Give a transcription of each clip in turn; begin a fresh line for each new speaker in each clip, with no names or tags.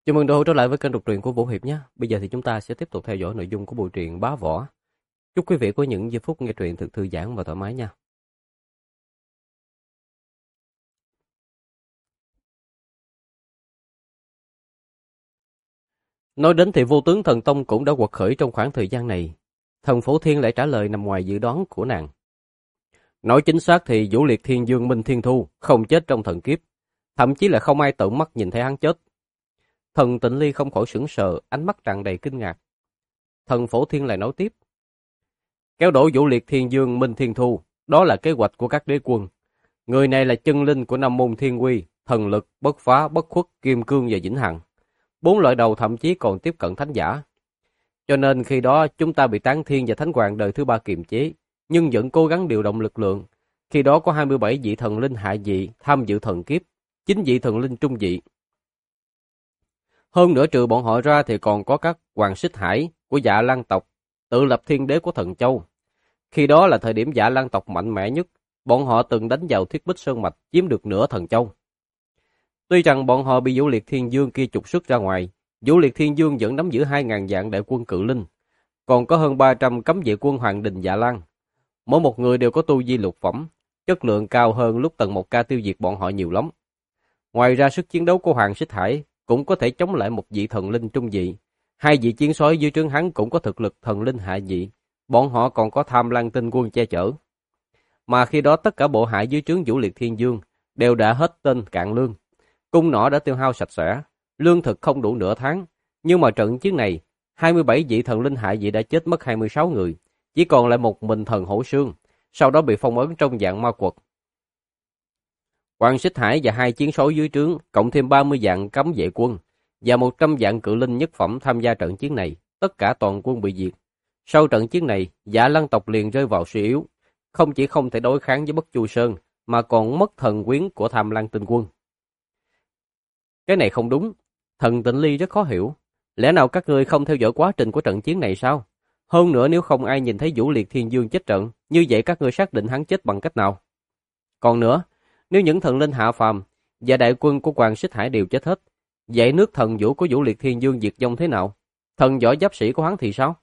Chào mừng đã trở lại với kênh đọc truyện của Vũ Hiệp nhé. Bây giờ thì chúng ta sẽ tiếp tục theo dõi nội dung của bộ truyện Bá Võ. Chúc quý vị có những giây phút nghe truyện thật thư giãn và thoải mái nha. Nói đến thì Vô Tướng Thần Tông cũng đã quật khởi trong khoảng thời gian này. Thần Phổ Thiên lại trả lời nằm ngoài dự đoán của nàng. Nói chính xác thì Vũ Liệt Thiên Dương Minh Thiên Thu không chết trong thần kiếp, thậm chí là không ai tận mắt nhìn thấy hắn chết. Thần Tịnh Ly không khỏi sững sờ, ánh mắt tràn đầy kinh ngạc. Thần Phổ Thiên lại nói tiếp: kéo đổ Vũ Liệt Thiên Dương Minh Thiên Thu, đó là kế hoạch của các đế quân. Người này là chân linh của năm môn thiên quy, thần lực, bất phá, bất khuất, kim cương và vĩnh hằng. 4 loại đầu thậm chí còn tiếp cận thánh giả. Cho nên khi đó chúng ta bị Tán Thiên và Thánh Hoàng đời thứ 3 kiềm chế, nhưng vẫn cố gắng điều động lực lượng. Khi đó có 27 vị thần linh hạ vị tham dự thần kiếp, 9 vị thần linh trung vị. Hơn nữa trừ bọn họ ra thì còn có các Hoàng Xích Hải của Dạ Lan tộc, tự lập thiên đế của Thần Châu. Khi đó là thời điểm Dạ Lan tộc mạnh mẽ nhất, bọn họ từng đánh vào Thiết Bích Sơn Mạch chiếm được nửa Thần Châu. Tuy rằng bọn họ bị Vũ Liệt Thiên Dương kia trục xuất ra ngoài, Vũ Liệt Thiên Dương vẫn nắm giữ 2.000 vạn đại quân cự linh, còn có hơn 300 cấm vệ quân Hoàng Đình Dạ Lan. Mỗi một người đều có tu vi lục phẩm, chất lượng cao hơn lúc Tần Mộc Ca tiêu diệt bọn họ nhiều lắm. Ngoài ra sức chiến đấu của Hoàng Xích Hải cũng có thể chống lại một vị thần linh trung vị. 2 vị chiến soái dưới trướng hắn cũng có thực lực thần linh hạ vị, bọn họ còn có Tham Lang Tinh quân che chở. Mà khi đó tất cả bộ hạ dưới trướng Vũ Liệt Thiên Dương đều đã hết tên cạn lương. Cung nỏ đã tiêu hao sạch sẽ, lương thực không đủ nửa tháng, nhưng mà trận chiến này, 27 vị thần linh hạ vị đã chết mất 26 người, chỉ còn lại một mình thần Hổ Sương, sau đó bị phong ấn trong dạng ma quật. Hoàng Xích Hải và 2 chiến soái dưới trướng, cộng thêm 30 vạn cấm vệ quân và 100 vạn cự linh nhất phẩm tham gia trận chiến này, tất cả toàn quân bị diệt. Sau trận chiến này, Dạ Lăng tộc liền rơi vào suy yếu, không chỉ không thể đối kháng với Bất Chu Sơn, mà còn mất thần quyến của Tham Lang Tinh quân. Cái này không đúng, Thần Tịnh Ly rất khó hiểu. Lẽ nào các ngươi không theo dõi quá trình của trận chiến này sao? Hơn nữa nếu không ai nhìn thấy Vũ Liệt Thiên Dương chết trận, như vậy các ngươi xác định hắn chết bằng cách nào? Còn nữa, nếu những thần linh hạ phàm và đại quân của Hoàng Xích Hải đều chết hết, vậy nước thần vũ của Vũ Liệt Thiên Dương diệt vong thế nào? Thần võ giáp sĩ của hắn thì sao?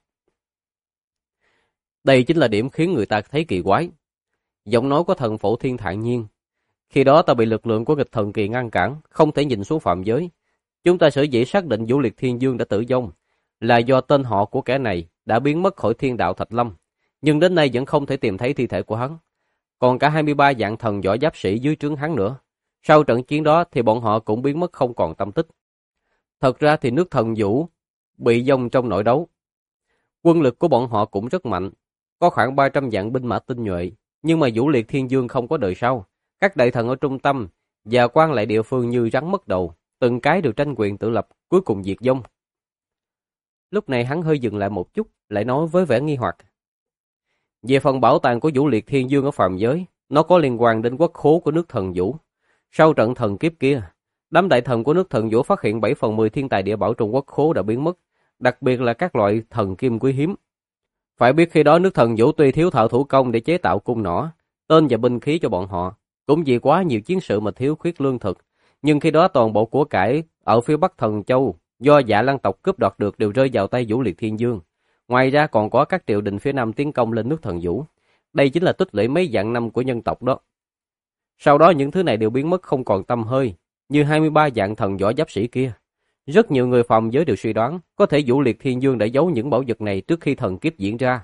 Đây chính là điểm khiến người ta thấy kỳ quái. Giọng nói của thần Phổ Thiên thản nhiên. Khi đó ta bị lực lượng của nghịch thần kỳ ngăn cản, không thể nhìn xuống phạm giới. Chúng ta sở dĩ xác định Vũ Liệt Thiên Dương đã tử vong là do tên họ của kẻ này đã biến mất khỏi Thiên Đạo Thạch Lâm, nhưng đến nay vẫn không thể tìm thấy thi thể của hắn. Còn cả 23 vạn thần võ giáp sĩ dưới trướng hắn nữa. Sau trận chiến đó thì bọn họ cũng biến mất không còn tâm tích. Thật ra thì nước thần vũ bị vong trong nội đấu. Quân lực của bọn họ cũng rất mạnh, có khoảng 300 vạn binh mã tinh nhuệ, nhưng mà Vũ Liệt Thiên Dương không có đời sau. Các đại thần ở trung tâm và quan lại địa phương như rắn mất đầu, từng cái đều tranh quyền tự lập, cuối cùng diệt vong. Lúc này hắn hơi dừng lại một chút, lại nói với vẻ nghi hoặc. Về phần bảo tàng của Vũ Liệt Thiên Dương ở phàm giới, nó có liên quan đến quốc khố của nước thần vũ. Sau trận thần kiếp kia, đám đại thần của nước thần vũ phát hiện 7/10 thiên tài địa bảo trong quốc khố đã biến mất, đặc biệt là các loại thần kim quý hiếm. Phải biết khi đó nước thần vũ tuy thiếu thợ thủ công để chế tạo cung nỏ, tên và binh khí cho bọn họ, cũng vì quá nhiều chiến sự mà thiếu khuyết lương thực, nhưng khi đó toàn bộ của cải ở phía Bắc Thần Châu do Dạ Lan tộc cướp đoạt được đều rơi vào tay Vũ Liệt Thiên Dương. Ngoài ra còn có các triều đình phía Nam tiến công lên nước thần vũ. Đây chính là tích lũy mấy vạn năm của nhân tộc đó. Sau đó những thứ này đều biến mất không còn tăm hơi, như 23 vạn thần võ giáp sĩ kia. Rất nhiều người phàm giới đều suy đoán có thể Vũ Liệt Thiên Dương đã giấu những bảo vật này trước khi thần kiếp diễn ra.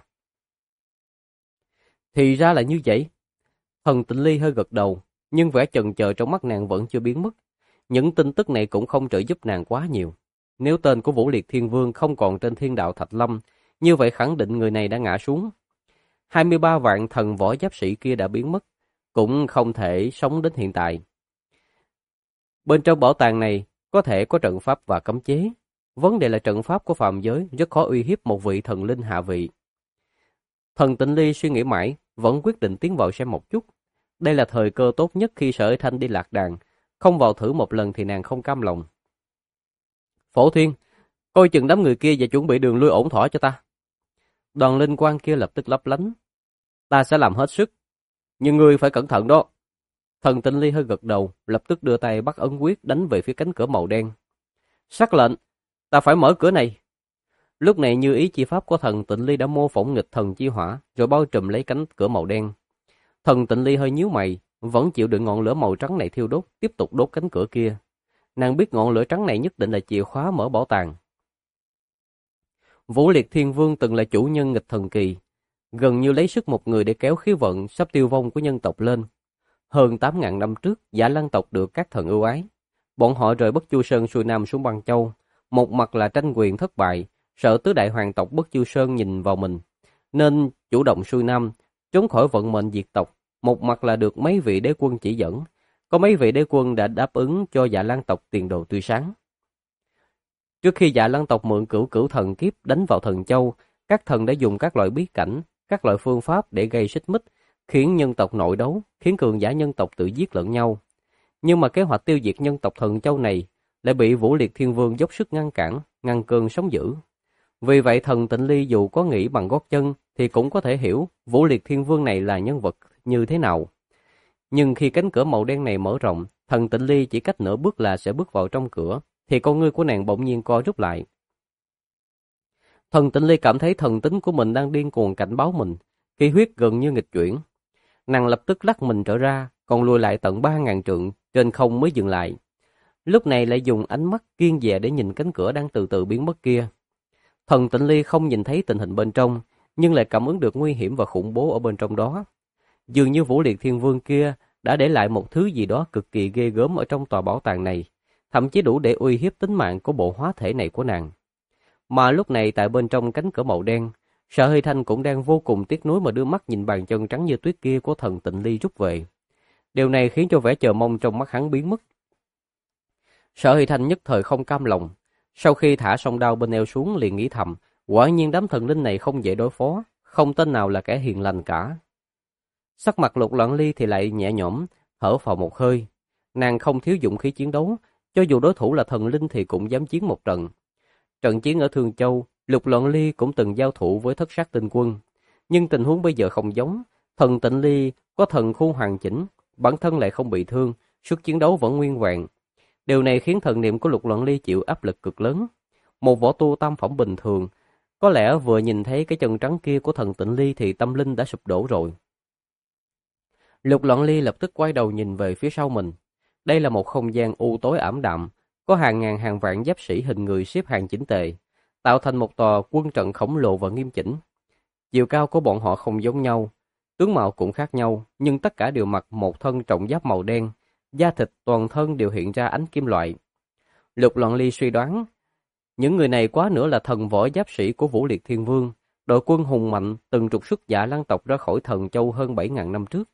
Thì ra là như vậy. Thần Tịnh Ly hơi gật đầu, nhưng vẻ chần chờ trong mắt nàng vẫn chưa biến mất. Những tin tức này cũng không trợ giúp nàng quá nhiều. Nếu tên của Vũ Liệt Thiên Vương không còn trên Thiên Đạo Thạch Lâm, như vậy khẳng định người này đã ngã xuống. 23 vạn thần võ giáp sĩ kia đã biến mất, cũng không thể sống đến hiện tại. Bên trong bảo tàng này có thể có trận pháp và cấm chế. Vấn đề là trận pháp của phàm giới rất khó uy hiếp một vị thần linh hạ vị. Thần Tịnh Ly suy nghĩ mãi, vẫn quyết định tiến vào xem một chút. Đây là thời cơ tốt nhất khi Sở Thanh đi lạc đàn, không vào thử một lần thì nàng không cam lòng. Phổ Thiên, coi chừng đám người kia và chuẩn bị đường lui ổn thỏa cho ta. Đoàn linh quan kia lập tức lấp lánh. Ta sẽ làm hết sức, nhưng ngươi phải cẩn thận đó. Thần Tịnh Ly hơi gật đầu, lập tức đưa tay bắt ấn quyết đánh về phía cánh cửa màu đen. Sắc lệnh, ta phải mở cửa này. Lúc này như ý chi pháp của thần Tịnh Ly đã mô phỏng nghịch thần chi hỏa, rồi bao trùm lấy cánh cửa màu đen. Thần Tịnh Ly hơi nhíu mày, vẫn chịu đựng ngọn lửa màu trắng này thiêu đốt, tiếp tục đốt cánh cửa kia. Nàng biết ngọn lửa trắng này nhất định là chìa khóa mở bảo tàng. Vũ Liệt Thiên Vương từng là chủ nhân nghịch thần kỳ, gần như lấy sức một người để kéo khí vận sắp tiêu vong của nhân tộc lên. Hơn 8.000 năm trước, Dạ Lăng tộc được các thần ưu ái. Bọn họ rời Bất Chu Sơn xuôi nam xuống Băng Châu, một mặt là tranh quyền thất bại, sợ tứ đại hoàng tộc Bất Chu Sơn nhìn vào mình, nên chủ động xuôi nam, trốn khỏi vận mệnh diệt tộc. Một mặt là được mấy vị đế quân chỉ dẫn, có mấy vị đế quân đã đáp ứng cho Dạ Lăng tộc tiền đồ tươi sáng. Trước khi Dạ Lăng tộc mượn cửu cửu thần kiếp đánh vào Thần Châu, các thần đã dùng các loại bí cảnh, các loại phương pháp để gây xích mích, khiến nhân tộc nội đấu, khiến cường giả nhân tộc tự giết lẫn nhau. Nhưng mà kế hoạch tiêu diệt nhân tộc Thần Châu này lại bị Vũ Liệt Thiên Vương dốc sức ngăn cản, ngăn cơn sóng dữ. Vì vậy thần Tịnh Ly dù có nghĩ bằng gót chân thì cũng có thể hiểu Vũ Liệt Thiên Vương này là nhân vật như thế nào. Nhưng khi cánh cửa màu đen này mở rộng, thần Tịnh Ly chỉ cách nửa bước là sẽ bước vào trong cửa, thì con ngươi của nàng bỗng nhiên co rút lại. Thần Tịnh Ly cảm thấy thần tính của mình đang điên cuồng cảnh báo mình, khí huyết gần như nghịch chuyển. Nàng lập tức lắc mình trở ra, còn lùi lại tận 3.000 trượng, trên không mới dừng lại. Lúc này lại dùng ánh mắt kiêng dè để nhìn cánh cửa đang từ từ biến mất kia. Thần Tịnh Ly không nhìn thấy tình hình bên trong, nhưng lại cảm ứng được nguy hiểm và khủng bố ở bên trong đó. Dường như Vũ Liệt Thiên Vương kia đã để lại một thứ gì đó cực kỳ ghê gớm ở trong tòa bảo tàng này, thậm chí đủ để uy hiếp tính mạng của bộ hóa thể này của nàng. Mà lúc này tại bên trong cánh cửa màu đen, Sở Hơi Thanh cũng đang vô cùng tiếc nuối mà đưa mắt nhìn bàn chân trắng như tuyết kia của thần Tịnh Ly rút về. Điều này khiến cho vẻ chờ mong trong mắt hắn biến mất. Sở Hơi Thanh nhất thời không cam lòng, sau khi thả song đao bên eo xuống liền nghĩ thầm, quả nhiên đám thần linh này không dễ đối phó, không tên nào là kẻ hiền lành cả. Sắc mặt Lục Loạn Ly thì lại nhẹ nhõm, thở phào một hơi. Nàng không thiếu dũng khí chiến đấu, cho dù đối thủ là thần linh thì cũng dám chiến một trận. Trận chiến ở Thương Châu, Lục Loạn Ly cũng từng giao thủ với Thất Sát Tinh Quân, nhưng tình huống bây giờ không giống. Thần Tịnh Ly có thần khu hoàn chỉnh, bản thân lại không bị thương, sức chiến đấu vẫn nguyên vẹn. Điều này khiến thần niệm của Lục Loạn Ly chịu áp lực cực lớn. Một võ tu tam phẩm bình thường, có lẽ vừa nhìn thấy cái chân trắng kia của thần Tịnh Ly thì tâm linh đã sụp đổ rồi. Lục Loạn Ly lập tức quay đầu nhìn về phía sau mình. Đây là một không gian u tối ảm đạm, có hàng ngàn hàng vạn giáp sĩ hình người xếp hàng chỉnh tề, tạo thành một tòa quân trận khổng lồ và nghiêm chỉnh. Chiều cao của bọn họ không giống nhau, tướng mạo cũng khác nhau, nhưng tất cả đều mặc một thân trọng giáp màu đen, da thịt toàn thân đều hiện ra ánh kim loại. Lục Loạn Ly suy đoán, những người này quá nữa là thần võ giáp sĩ của Vũ Liệt Thiên Vương, đội quân hùng mạnh từng trục xuất Dạ Lăng tộc ra khỏi Thần Châu hơn 7.000 năm trước.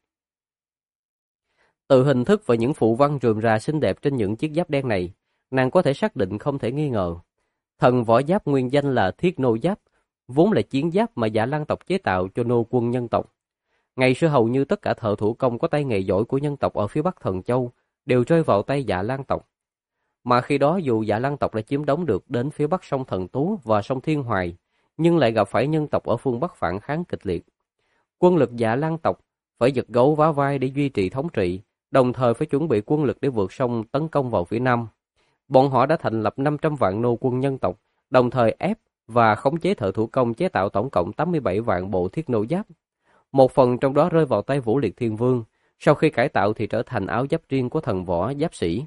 Từ hình thức và những phù văn rườm rà xinh đẹp trên những chiếc giáp đen này, nàng có thể xác định không thể nghi ngờ. Thần võ giáp nguyên danh là Thiết Nô Giáp, vốn là chiến giáp mà Dạ Lăng tộc chế tạo cho nô quân nhân tộc. Ngày xưa hầu như tất cả thợ thủ công có tay nghề giỏi của nhân tộc ở phía Bắc Thần Châu đều rơi vào tay Dạ Lăng tộc. Mà khi đó dù Dạ Lăng tộc đã chiếm đóng được đến phía Bắc sông Thần Tú và sông Thiên Hoài, nhưng lại gặp phải nhân tộc ở phương Bắc phản kháng kịch liệt. Quân lực Dạ Lăng tộc phải giật gấu vá vai để duy trì thống trị, đồng thời phải chuẩn bị quân lực để vượt sông tấn công vào phía Nam. Bọn họ đã thành lập 500 vạn nô quân nhân tộc, đồng thời ép và khống chế thợ thủ công chế tạo tổng cộng 87 vạn bộ thiết nô giáp. Một phần trong đó rơi vào tay Vũ Liệt Thiên Vương, sau khi cải tạo thì trở thành áo giáp riêng của thần võ giáp sĩ.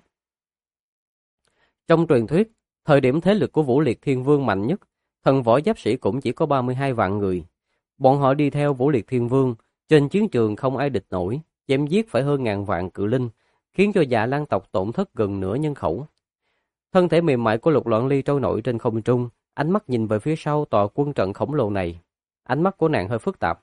Trong truyền thuyết, thời điểm thế lực của Vũ Liệt Thiên Vương mạnh nhất, thần võ giáp sĩ cũng chỉ có 32 vạn người. Bọn họ đi theo Vũ Liệt Thiên Vương, trên chiến trường không ai địch nổi, chém giết phải hơn ngàn vạn cự linh, khiến cho Dạ Lăng tộc tổn thất gần nửa nhân khẩu. Thân thể mềm mại của Lục Loạn Ly trôi nổi trên không trung, ánh mắt nhìn về phía sau tòa quân trận khổng lồ này. Ánh mắt của nàng hơi phức tạp.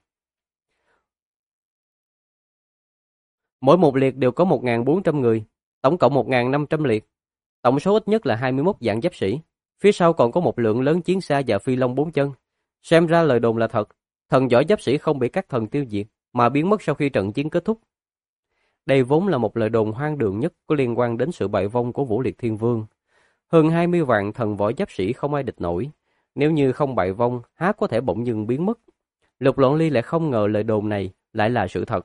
Mỗi một liệt đều có 1.400 người, tổng cộng 1.500 liệt. Tổng số ít nhất là 21 vạn giáp sĩ. Phía sau còn có một lượng lớn chiến xa và phi long 4 chân. Xem ra lời đồn là thật. Thần võ giáp sĩ không bị các thần tiêu diệt, mà biến mất sau khi trận chiến kết thúc. Đây vốn là một lời đồn hoang đường nhất có liên quan đến sự bại vong của Vũ Liệt Thiên Vương. Hơn 20 vạn thần võ giáp sĩ không ai địch nổi. Nếu như không bại vong, há có thể bỗng dưng biến mất. Lục Loạn Ly lại không ngờ lời đồn này lại là sự thật.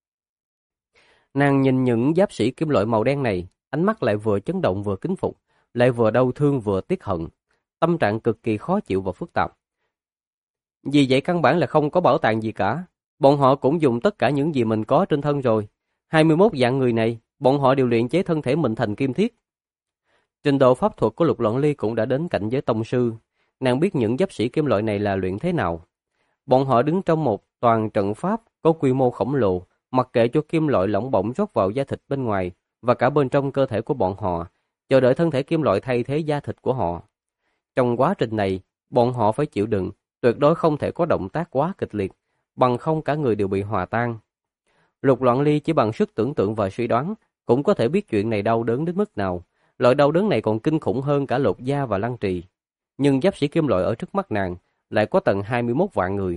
Nàng nhìn những giáp sĩ kim loại màu đen này, ánh mắt lại vừa chấn động vừa kính phục. lại vừa đau thương vừa tiếc hận, tâm trạng cực kỳ khó chịu và phức tạp. Vì vậy căn bản là không có bảo tàng gì cả. Bọn họ cũng dùng tất cả những gì mình có trên thân rồi. 21 dạng người này, bọn họ đều luyện chế thân thể mình thành kim thiết. Trình độ pháp thuật của Lục Loạn Ly cũng đã đến cảnh giới tông sư. Nàng biết những giáp sĩ kim loại này là luyện thế nào. Bọn họ đứng trong một toàn trận pháp có quy mô khổng lồ, mặc kệ cho kim loại lỏng bỏng rót vào da thịt bên ngoài và cả bên trong cơ thể của bọn họ, chờ đợi thân thể kim loại thay thế da thịt của họ. Trong quá trình này, bọn họ phải chịu đựng, tuyệt đối không thể có động tác quá kịch liệt, bằng không cả người đều bị hòa tan. Lục Loạn Ly chỉ bằng sức tưởng tượng và suy đoán, cũng có thể biết chuyện này đau đớn đến mức nào. Loại đau đớn này còn kinh khủng hơn cả Lột Da và Lăng Trì. Nhưng giáp sĩ kim loại ở trước mắt nàng lại có tận 21 vạn người.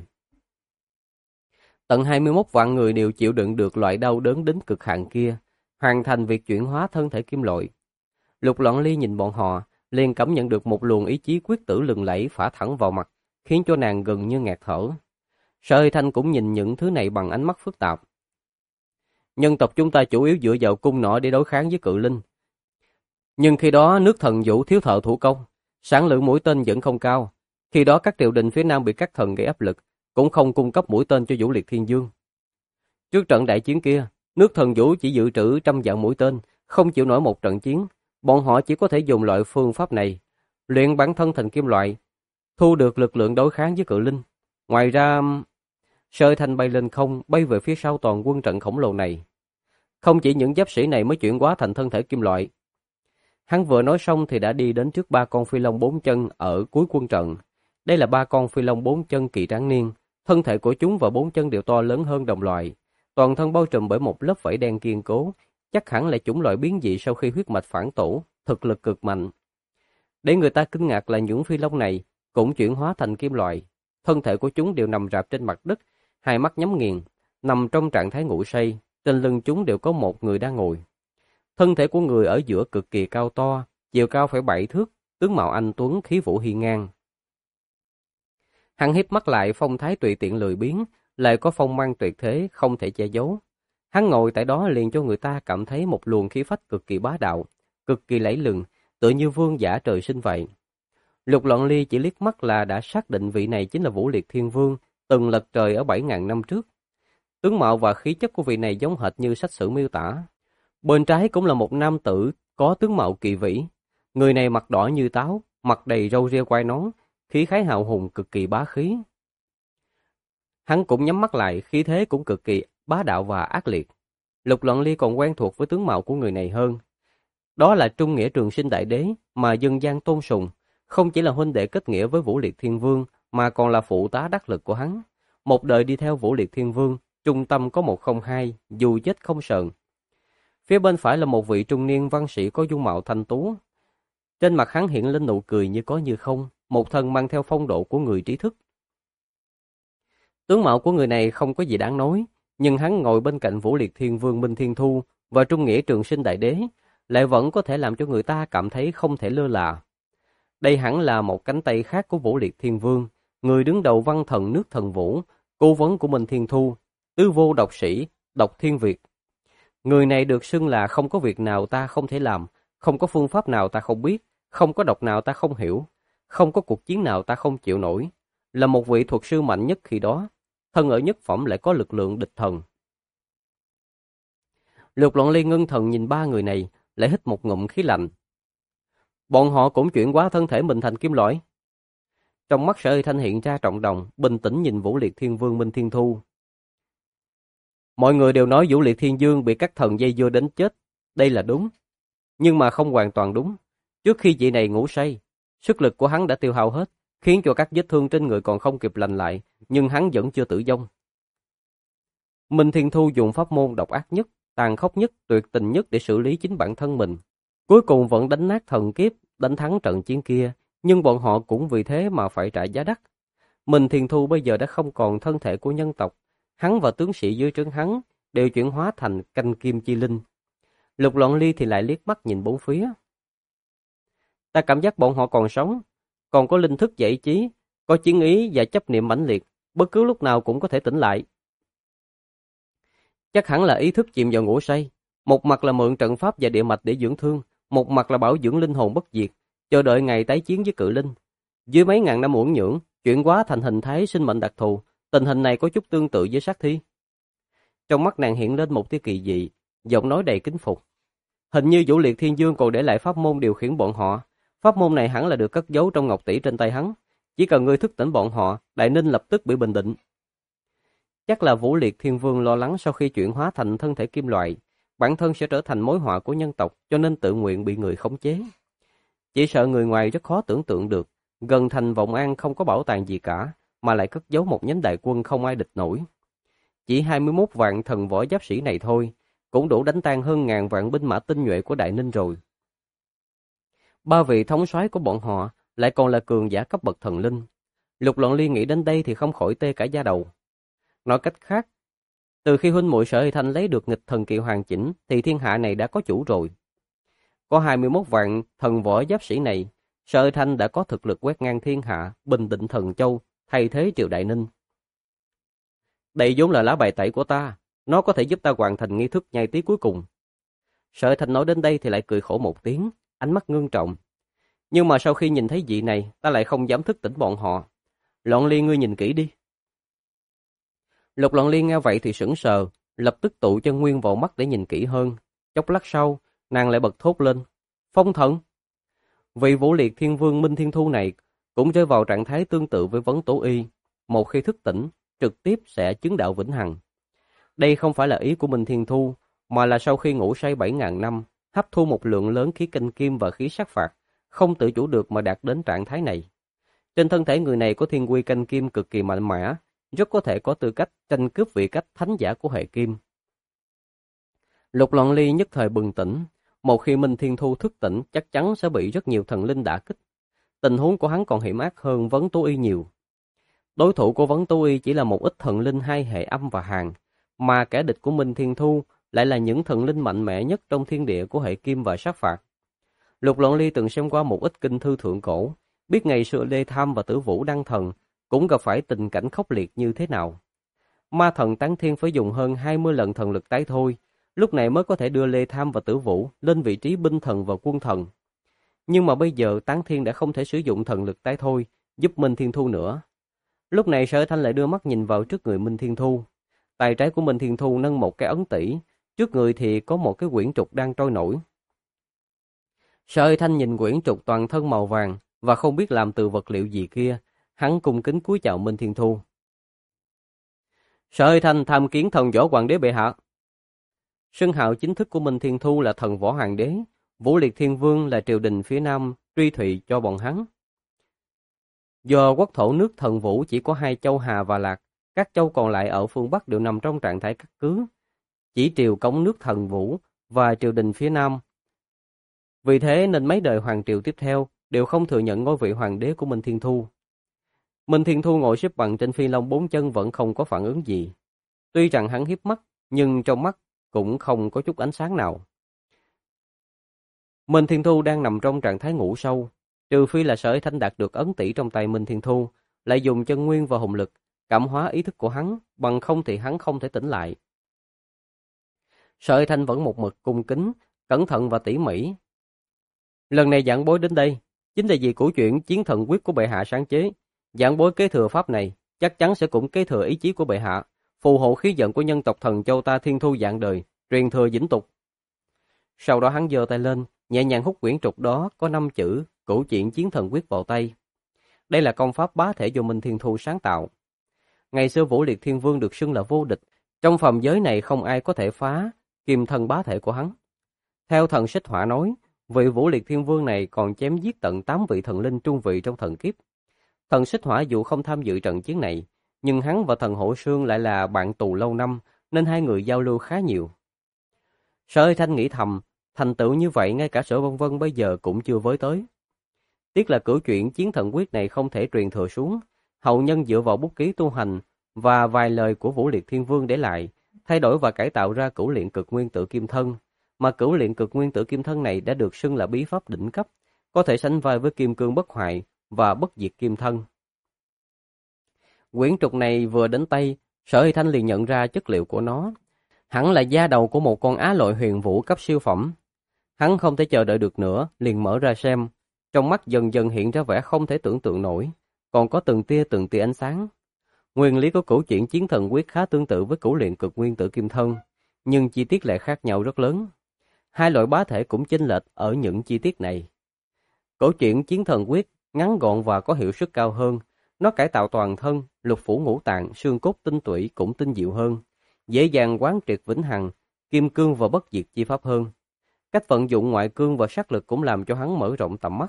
Tận 21 vạn người đều chịu đựng được loại đau đớn đến cực hạn kia, hoàn thành việc chuyển hóa thân thể kim loại. Lục Loạn Ly nhìn bọn họ, liền cảm nhận được một luồng ý chí quyết tử lừng lẫy phả thẳng vào mặt, khiến cho nàng gần như ngạt thở. Sở Hơi Thanh cũng nhìn những thứ này bằng ánh mắt phức tạp. Nhân tộc chúng ta chủ yếu dựa vào cung nỏ để đối kháng với cự linh. Nhưng khi đó nước Thần Vũ thiếu thợ thủ công, sản lượng mũi tên vẫn không cao. Khi đó các triều đình phía Nam bị các thần gây áp lực, cũng không cung cấp mũi tên cho Vũ Liệt Thiên Vương. Trước trận đại chiến kia, nước Thần Vũ chỉ dự trữ 100 vạn mũi tên, không chịu nổi một trận chiến. Bọn họ chỉ có thể dùng loại phương pháp này, luyện bản thân thành kim loại, thu được lực lượng đối kháng với cự linh. Ngoài ra, Sở Hơi Thanh bay lên không, bay về phía sau toàn quân trận khổng lồ này. Không chỉ những giáp sĩ này mới chuyển hóa thành thân thể kim loại. Hắn vừa nói xong thì đã đi đến trước 3 con phi long 4 chân ở cuối quân trận. Đây là 3 con phi long 4 chân kỳ tráng niên, thân thể của chúng và 4 chân đều to lớn hơn đồng loại, toàn thân bao trùm bởi một lớp vảy đen kiên cố, chắc hẳn là chủng loại biến dị sau khi huyết mạch phản tổ, thực lực cực mạnh. Để người ta kinh ngạc là những phi long này cũng chuyển hóa thành kim loại, thân thể của chúng đều nằm rạp trên mặt đất, hai mắt nhắm nghiền, nằm trong trạng thái ngủ say, trên lưng chúng đều có một người đang ngồi. Thân thể của người ở giữa cực kỳ cao to, chiều cao phải 7 thước, tướng mạo anh tuấn, khí vũ hiên ngang. Hắn híp mắt lại, phong thái tùy tiện lười biếng, lại có phong mang tuyệt thế không thể che giấu. Hắn ngồi tại đó liền cho người ta cảm thấy một luồng khí phách cực kỳ bá đạo, cực kỳ lẫy lừng, tựa như vương giả trời sinh vậy. Lục Loạn Ly chỉ liếc mắt là đã xác định vị này chính là Vũ Liệt Thiên Vương, từng lật trời ở 7.000 năm trước. Tướng mạo và khí chất của vị này giống hệt như sách sử miêu tả. Bên trái cũng là một nam tử có tướng mạo kỳ vĩ. Người này mặt đỏ như táo, mặt đầy râu ria quai nón, khí khái hào hùng cực kỳ bá khí. Hắn cũng nhắm mắt lại, khí thế cũng cực kỳ bá đạo và ác liệt. Lục Loạn Ly còn quen thuộc với tướng mạo của người này hơn. Đó là trung nghĩa trường sinh đại đế mà dân gian tôn sùng, không chỉ là huynh đệ kết nghĩa với Vũ Liệt Thiên Vương mà còn là phụ tá đắc lực của hắn. Một đời đi theo Vũ Liệt Thiên Vương, trung tâm có 102, dù chết không sờn. Phía bên phải là một vị trung niên văn sĩ có dung mạo thanh tú. Trên mặt hắn hiện lên nụ cười như có như không, một thân mang theo phong độ của người trí thức. Tướng mạo của người này không có gì đáng nói, nhưng hắn ngồi bên cạnh Vũ Liệt Thiên Vương Minh Thiên Thu và Trung Nghĩa Trường Sinh Đại Đế, lại vẫn có thể làm cho người ta cảm thấy không thể lơ là. Đây hẳn là một cánh tay khác của Vũ Liệt Thiên Vương, người đứng đầu văn thần nước Thần Vũ, cố vấn của Minh Thiên Thu, tứ vô độc sĩ, độc thiên Việt. Người này được xưng là không có việc nào ta không thể làm, không có phương pháp nào ta không biết, không có độc nào ta không hiểu, không có cuộc chiến nào ta không chịu nổi. Là một vị thuật sư mạnh nhất khi đó, thân ở nhất phẩm lại có lực lượng địch thần. Lục Loạn Ly ngưng thần nhìn ba người này, lại hít một ngụm khí lạnh. Bọn họ cũng chuyển hóa thân thể mình thành kim loại. Trong mắt Sở Hơi Thanh hiện ra trọng đồng, bình tĩnh nhìn Vũ Liệt Thiên Vương Minh Thiên Thu. Mọi người đều nói Vũ Liệt Thiên Vương bị các thần dây dưa đến chết. Đây là đúng. Nhưng mà không hoàn toàn đúng. Trước khi vị này ngủ say, sức lực của hắn đã tiêu hao hết, khiến cho các vết thương trên người còn không kịp lành lại, nhưng hắn vẫn chưa tử vong. Minh Thiên Thu dùng pháp môn độc ác nhất, tàn khốc nhất, tuyệt tình nhất để xử lý chính bản thân mình. Cuối cùng vẫn đánh nát thần kiếp, đánh thắng trận chiến kia, nhưng bọn họ cũng vì thế mà phải trả giá đắt. Minh Thiên Thu bây giờ đã không còn thân thể của nhân tộc, hắn và tướng sĩ dưới trướng hắn đều chuyển hóa thành canh kim chi linh. Lục Loạn Ly thì lại liếc mắt nhìn bốn phía. Ta cảm giác bọn họ còn sống, còn có linh thức giải trí, có chiến ý và chấp niệm mãnh liệt, bất cứ lúc nào cũng có thể tỉnh lại. Chắc hẳn là ý thức chìm vào ngủ say, một mặt là mượn trận pháp và địa mạch để dưỡng thương, một mặt là bảo dưỡng linh hồn bất diệt, chờ đợi ngày tái chiến với cự linh. Dưới mấy ngàn năm uổng nhưỡng, chuyển hóa thành hình thái sinh mệnh đặc thù, tình hình này có chút tương tự với sát thi. Trong mắt nàng hiện lên một tia kỳ dị, giọng nói đầy kính phục. Hình như Vũ Liệt Thiên Dương còn để lại pháp môn điều khiển bọn họ. Pháp môn này hẳn là được cất giấu trong ngọc tỷ trên tay hắn. Chỉ cần ngươi thức tỉnh bọn họ, Đại Ninh lập tức bị bình định. Chắc là Vũ Liệt Thiên Vương lo lắng sau khi chuyển hóa thành thân thể kim loại, bản thân sẽ trở thành mối họa của nhân tộc, cho nên tự nguyện bị người khống chế. Chỉ sợ người ngoài rất khó tưởng tượng được, gần thành Vọng An không có bảo tàng gì cả, mà lại cất giấu một nhánh đại quân không ai địch nổi. Chỉ 21 vạn thần võ giáp sĩ này thôi, cũng đủ đánh tan hơn ngàn vạn binh mã tinh nhuệ của Đại Ninh rồi. Ba vị thống soái của bọn họ lại còn là cường giả cấp bậc thần linh. Lục Loạn Ly nghĩ đến đây thì không khỏi tê cả da đầu. Nói cách khác, từ khi huynh muội Sở Hy Thanh lấy được nghịch thần kỳ hoàn chỉnh thì thiên hạ này đã có chủ rồi. Có 21 vạn thần võ giáp sĩ này, Sở Hy Thanh đã có thực lực quét ngang thiên hạ, bình định Thần Châu, thay thế triều Đại Ninh. Đây vốn là lá bài tẩy của ta, nó có thể giúp ta hoàn thành nghi thức nhai tí cuối cùng. Sở Hy Thanh nói đến đây thì lại cười khổ một tiếng, ánh mắt ngưng trọng. Nhưng mà sau khi nhìn thấy vị này, ta lại không dám thức tỉnh bọn họ. Loạn Ly, ngươi nhìn kỹ đi. Lục Loạn Ly nghe vậy thì sững sờ, lập tức tụ chân nguyên vào mắt để nhìn kỹ hơn. Chốc lát sau, nàng lại bật thốt lên. Phong thần! Vị Vũ Liệt Thiên Vương Minh Thiên Thu này cũng rơi vào trạng thái tương tự với Vấn Tố Y. Một khi thức tỉnh, trực tiếp sẽ chứng đạo vĩnh hằng. Đây không phải là ý của Minh Thiên Thu, mà là sau khi ngủ say 7.000 năm, hấp thu một lượng lớn khí canh kim và khí sát phạt, không tự chủ được mà đạt đến trạng thái này. Trên thân thể người này có thiên quy canh kim cực kỳ mạnh mẽ, rất có thể có tư cách tranh cướp vị cách thánh giả của hệ kim. Lục Loạn Ly nhất thời bừng tỉnh, một khi Minh Thiên Thu thức tỉnh chắc chắn sẽ bị rất nhiều thần linh đả kích. Tình huống của hắn còn hiểm ác hơn Vấn Tố Y nhiều. Đối thủ của Vấn Tố Y chỉ là một ít thần linh hai hệ âm và hàn, mà kẻ địch của Minh Thiên Thu lại là những thần linh mạnh mẽ nhất trong thiên địa của hệ kim và sát phạt. Lục Loạn Ly từng xem qua một ít kinh thư thượng cổ, biết ngày xưa Lê Tham và Tử Vũ Đăng Thần cũng gặp phải tình cảnh khốc liệt như thế nào. Ma thần Tán Thiên phải dùng hơn 20 lần thần lực tái thôi, lúc này mới có thể đưa Lê Tham và Tử Vũ lên vị trí binh thần và quân thần. Nhưng mà bây giờ Tán Thiên đã không thể sử dụng thần lực tái thôi, giúp Minh Thiên Thu nữa. Lúc này Sở Thanh lại đưa mắt nhìn vào trước người Minh Thiên Thu. Tay trái của Minh Thiên Thu nâng một cái ấn tỷ, trước người thì có một cái quyển trục đang trôi nổi. Sở Thanh nhìn quyển trục toàn thân màu vàng và không biết làm từ vật liệu gì kia, hắn cung kính cúi chào Minh Thiên Thu. Sở Thanh tham kiến thần võ hoàng đế bệ hạ. Xưng hào chính thức của Minh Thiên Thu là thần võ hoàng đế, Vũ Liệt Thiên Vương là triều đình phía Nam truy thụy cho bọn hắn. Do quốc thổ nước Thần Vũ chỉ có 2 châu Hà và Lạc, các châu còn lại ở phương Bắc đều nằm trong trạng thái cắt cứ. Chỉ triều cống nước Thần Vũ và triều đình phía Nam. Vì thế nên mấy đời hoàng triều tiếp theo đều không thừa nhận ngôi vị hoàng đế của Minh Thiên Thu. Minh Thiên Thu ngồi xếp bằng trên phi long 4 chân vẫn không có phản ứng gì. Tuy rằng hắn hiếp mắt, nhưng trong mắt cũng không có chút ánh sáng nào. Minh Thiên Thu đang nằm trong trạng thái ngủ sâu, trừ phi là Sở Thanh đạt được ấn tỷ trong tay Minh Thiên Thu, lại dùng chân nguyên và hồn lực cảm hóa ý thức của hắn, bằng không thì hắn không thể tỉnh lại. Sở Thanh vẫn một mực cung kính, cẩn thận và tỉ mỉ. Lần này giảng bối đến đây, chính là vì cổ truyện Chiến Thần Quyết của bệ hạ sáng chế. Giảng bối kế thừa pháp này, chắc chắn sẽ cũng kế thừa ý chí của bệ hạ, phù hộ khí vận của nhân tộc Thần Châu ta thiên thu vạn đời, truyền thừa vĩnh tục. Sau đó hắn giơ tay lên, nhẹ nhàng hút quyển trục đó có 5 chữ Cổ truyện Chiến Thần Quyết vào tay. Đây là công pháp bá thể do Minh Thiên Thu sáng tạo. Ngày xưa Vũ Liệt Thiên Vương được xưng là vô địch, trong phàm giới này không ai có thể phá kim thân bá thể của hắn. Theo thần Xích Hỏa nói, vị Vũ Liệt Thiên Vương này còn chém giết tận 8 vị thần linh trung vị trong thần kiếp. Thần Xích Hỏa dù không tham dự trận chiến này, nhưng hắn và thần Hổ Sương lại là bạn tù lâu năm, nên hai người giao lưu khá nhiều. Sở Thanh nghĩ thầm, thành tựu như vậy ngay cả Sở Vân Vân bây giờ cũng chưa với tới. Tiếc là cửu truyện Chiến Thần Quyết này không thể truyền thừa xuống, hậu nhân dựa vào bút ký tu hành và vài lời của Vũ Liệt Thiên Vương để lại, thay đổi và cải tạo ra Cửu Luyện Cực Nguyên Tự Kim Thân, mà Cửu Luyện Cực Nguyên Tự Kim Thân này đã được xưng là bí pháp đỉnh cấp, có thể sánh vai với Kim Cương Bất Hoại và Bất Diệt Kim Thân. Quyển trục này vừa đến tay, Sở Hy Thanh liền nhận ra chất liệu của nó, hẳn là da đầu của một con á loại huyền vũ cấp siêu phẩm. Hắn không thể chờ đợi được nữa, liền mở ra xem. Trong mắt dần dần hiện ra vẻ không thể tưởng tượng nổi, còn có từng tia ánh sáng. Nguyên lý của cửu chuyển chiến thần quyết khá tương tự với cửu luyện cực nguyên tử kim thân, nhưng chi tiết lại khác nhau rất lớn. Hai loại bá thể cũng chênh lệch ở những chi tiết này. Cửu chuyển chiến thần quyết ngắn gọn và có hiệu suất cao hơn, nó cải tạo toàn thân, lục phủ ngũ tạng, xương cốt tinh tủy cũng tinh diệu hơn, dễ dàng quán triệt vĩnh hằng, kim cương và bất diệt chi pháp hơn. Cách vận dụng ngoại cương và sát lực cũng làm cho hắn mở rộng tầm mắt.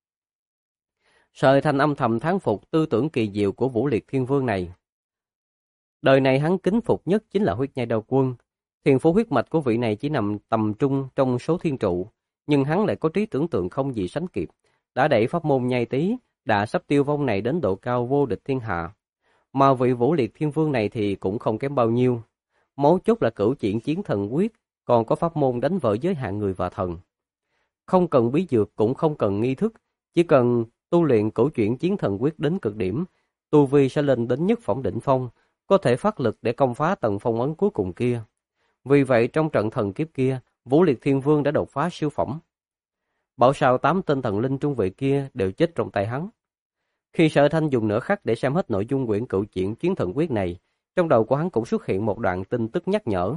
Sở Thanh âm thầm thán phục tư tưởng kỳ diệu của Vũ Liệt Thiên Vương này. Đời này hắn kính phục nhất chính là huyết nhai đao quân. Thiền phú huyết mạch của vị này chỉ nằm tầm trung trong số thiên trụ, nhưng hắn lại có trí tưởng tượng không gì sánh kịp, đã đẩy pháp môn nhai tý, đã sắp tiêu vong này đến độ cao vô địch thiên hạ. Mà vị Vũ Liệt Thiên Vương này thì cũng không kém bao nhiêu. Mấu chốt là cửu chuyển chiến thần quyết, còn có pháp môn đánh vỡ giới hạn người và thần. Không cần bí dược cũng không cần nghi thức, chỉ cần tu luyện cửu chuyển chiến thần quyết đến cực điểm, tu vi sẽ lên đến nhất phẩm đỉnh phong, có thể phát lực để công phá tầng phong ấn cuối cùng kia. Vì vậy trong trận thần kiếp kia, Vũ Liệt Thiên Vương đã đột phá siêu phẩm. Bảo sao 8 tên thần linh trung vị kia đều chết trong tay hắn. Khi Sở Thanh dùng nửa khắc để xem hết nội dung quyển cửu chuyển chiến thần quyết này, trong đầu của hắn cũng xuất hiện một đoạn tin tức nhắc nhở.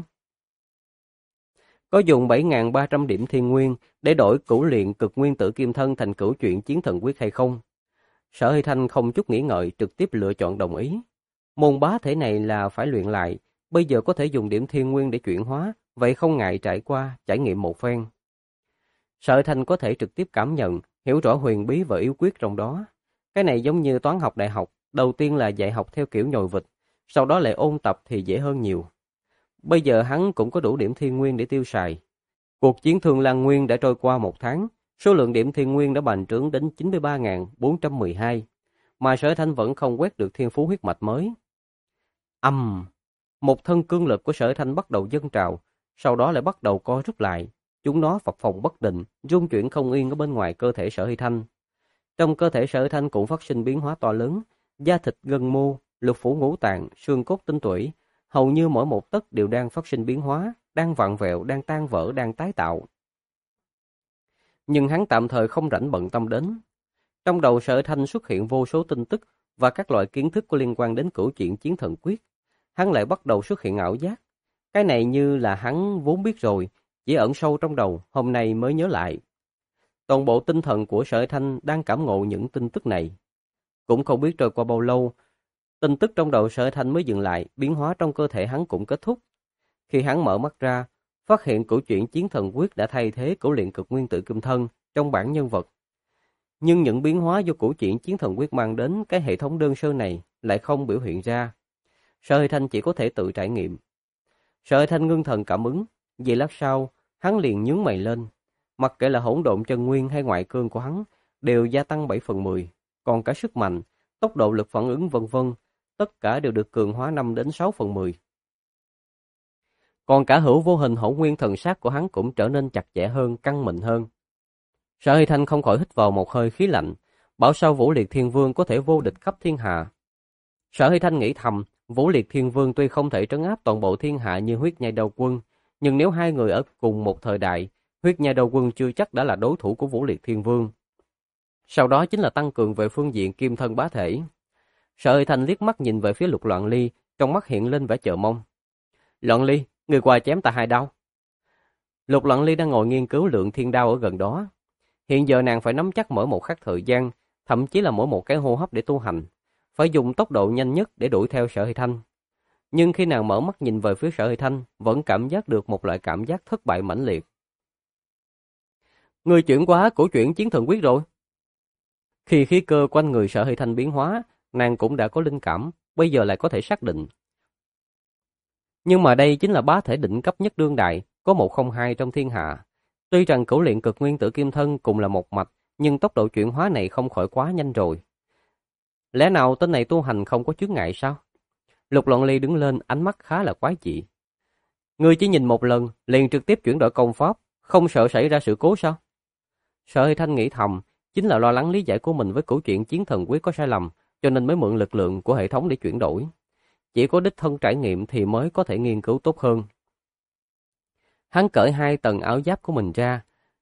Có dùng 7.300 điểm thiên nguyên để đổi cửu luyện cực nguyên tử kim thân thành cửu chuyển chiến thần quyết hay không? Sở Hy Thanh không chút nghĩ ngợi trực tiếp lựa chọn đồng ý. Môn bá thể này là phải luyện lại, bây giờ có thể dùng điểm thiên nguyên để chuyển hóa, vậy không ngại trải qua, trải nghiệm một phen. Sở Hy Thanh có thể trực tiếp cảm nhận, hiểu rõ huyền bí và yếu quyết trong đó. Cái này giống như toán học đại học, đầu tiên là dạy học theo kiểu nhồi vịt, sau đó lại ôn tập thì dễ hơn nhiều. Bây giờ hắn cũng có đủ điểm thiên nguyên để tiêu xài. Cuộc chiến Thương Lan Nguyên đã trôi qua 1 tháng, số lượng điểm thiên nguyên đã bành trướng đến 93.412, mà Sở Thanh vẫn không quét được thiên phú huyết mạch mới. Một thân cương lực của Sở Thanh bắt đầu dâng trào, sau đó lại bắt đầu co rút lại. Chúng nó phập phồng bất định, rung chuyển không yên ở bên ngoài cơ thể Sở Thanh. Trong cơ thể Sở Thanh cũng phát sinh biến hóa to lớn, da thịt gân mô, lục phủ ngũ tạng, xương cốt tinh tủy, hầu như mỗi một tấc đều đang phát sinh biến hóa, đang vặn vẹo, đang tan vỡ, đang tái tạo. Nhưng hắn tạm thời không rảnh bận tâm đến. Trong đầu Sở Thanh xuất hiện vô số tin tức và các loại kiến thức có liên quan đến cửu chuyển chiến thần quyết. Hắn lại bắt đầu xuất hiện ảo giác. Cái này như là hắn vốn biết rồi, chỉ ẩn sâu trong đầu, hôm nay mới nhớ lại. Toàn bộ tinh thần của Sở Thanh đang cảm ngộ những tin tức này. Cũng không biết trôi qua bao lâu, tin tức trong đầu Sở Thanh mới dừng lại, biến hóa trong cơ thể hắn cũng kết thúc. Khi hắn mở mắt ra, phát hiện cửu chuyển chiến thần quyết đã thay thế cửu luyện cực nguyên tử kim thân trong bản nhân vật. Nhưng những biến hóa do cửu chuyển chiến thần quyết mang đến cái hệ thống đơn sơ này lại không biểu hiện ra. Sở Thanh chỉ có thể tự trải nghiệm. Sở Thanh ngưng thần cảm ứng, giây lát sau, hắn liền nhướng mày lên. Mặc kệ là hỗn độn chân nguyên hay ngoại cương của hắn, đều gia tăng 7/10, còn cả sức mạnh, tốc độ lực phản ứng vân vân, tất cả đều được cường hóa 5 đến 6/10. Còn cả hữu vô hình hỗn nguyên thần sát của hắn cũng trở nên chặt chẽ hơn, căng mịn hơn. Sở Hy Thanh không khỏi hít vào một hơi khí lạnh, bảo sao Vũ Liệt Thiên Vương có thể vô địch khắp thiên hạ. Sở Hy Thanh nghĩ thầm, Vũ Liệt Thiên Vương tuy không thể trấn áp toàn bộ thiên hạ như huyết nhai đầu quân, nhưng nếu hai người ở cùng một thời đại, huyết nhai đầu quân chưa chắc đã là đối thủ của Vũ Liệt Thiên Vương. Sau đó chính là tăng cường về phương diện kim thân bá thể. Sở Hy Thanh liếc mắt nhìn về phía Lục Loạn Ly, trong mắt hiện lên vẻ chờ mong. Loạn Ly, người qua chém ta 2 đao. Lục Loạn Ly đang ngồi nghiên cứu lượng thiên đao ở gần đó. Hiện giờ nàng phải nắm chắc mỗi một khắc thời gian, thậm chí là mỗi một cái hô hấp để tu hành, phải dùng tốc độ nhanh nhất để đuổi theo Sở Hy Thanh. Nhưng khi nàng mở mắt nhìn về phía Sở Hy Thanh, vẫn cảm giác được một loại cảm giác thất bại mãnh liệt. Người chuyển quá cổ chuyển chiến thần quyết rồi. Khi khí cơ quanh người Sở Hy Thanh biến hóa, nàng cũng đã có linh cảm, bây giờ lại có thể xác định. Nhưng mà đây chính là bá thể đỉnh cấp nhất đương đại, có 102 trong thiên hạ. Tuy rằng cửu luyện cực nguyên tử kim thân cùng là một mạch, nhưng tốc độ chuyển hóa này không khỏi quá nhanh rồi. Lẽ nào tên này tu hành không có chướng ngại sao? Lục Loạn Ly đứng lên, ánh mắt khá là quái dị. Ngươi chỉ nhìn một lần, liền trực tiếp chuyển đổi công pháp, không sợ xảy ra sự cố sao? Sở Hy Thanh nghĩ thầm, chính là lo lắng lý giải của mình với cửu chuyển chiến thần quyết có sai lầm, cho nên mới mượn lực lượng của hệ thống để chuyển đổi. Chỉ có đích thân trải nghiệm thì mới có thể nghiên cứu tốt hơn. Hắn cởi 2 tầng áo giáp của mình ra,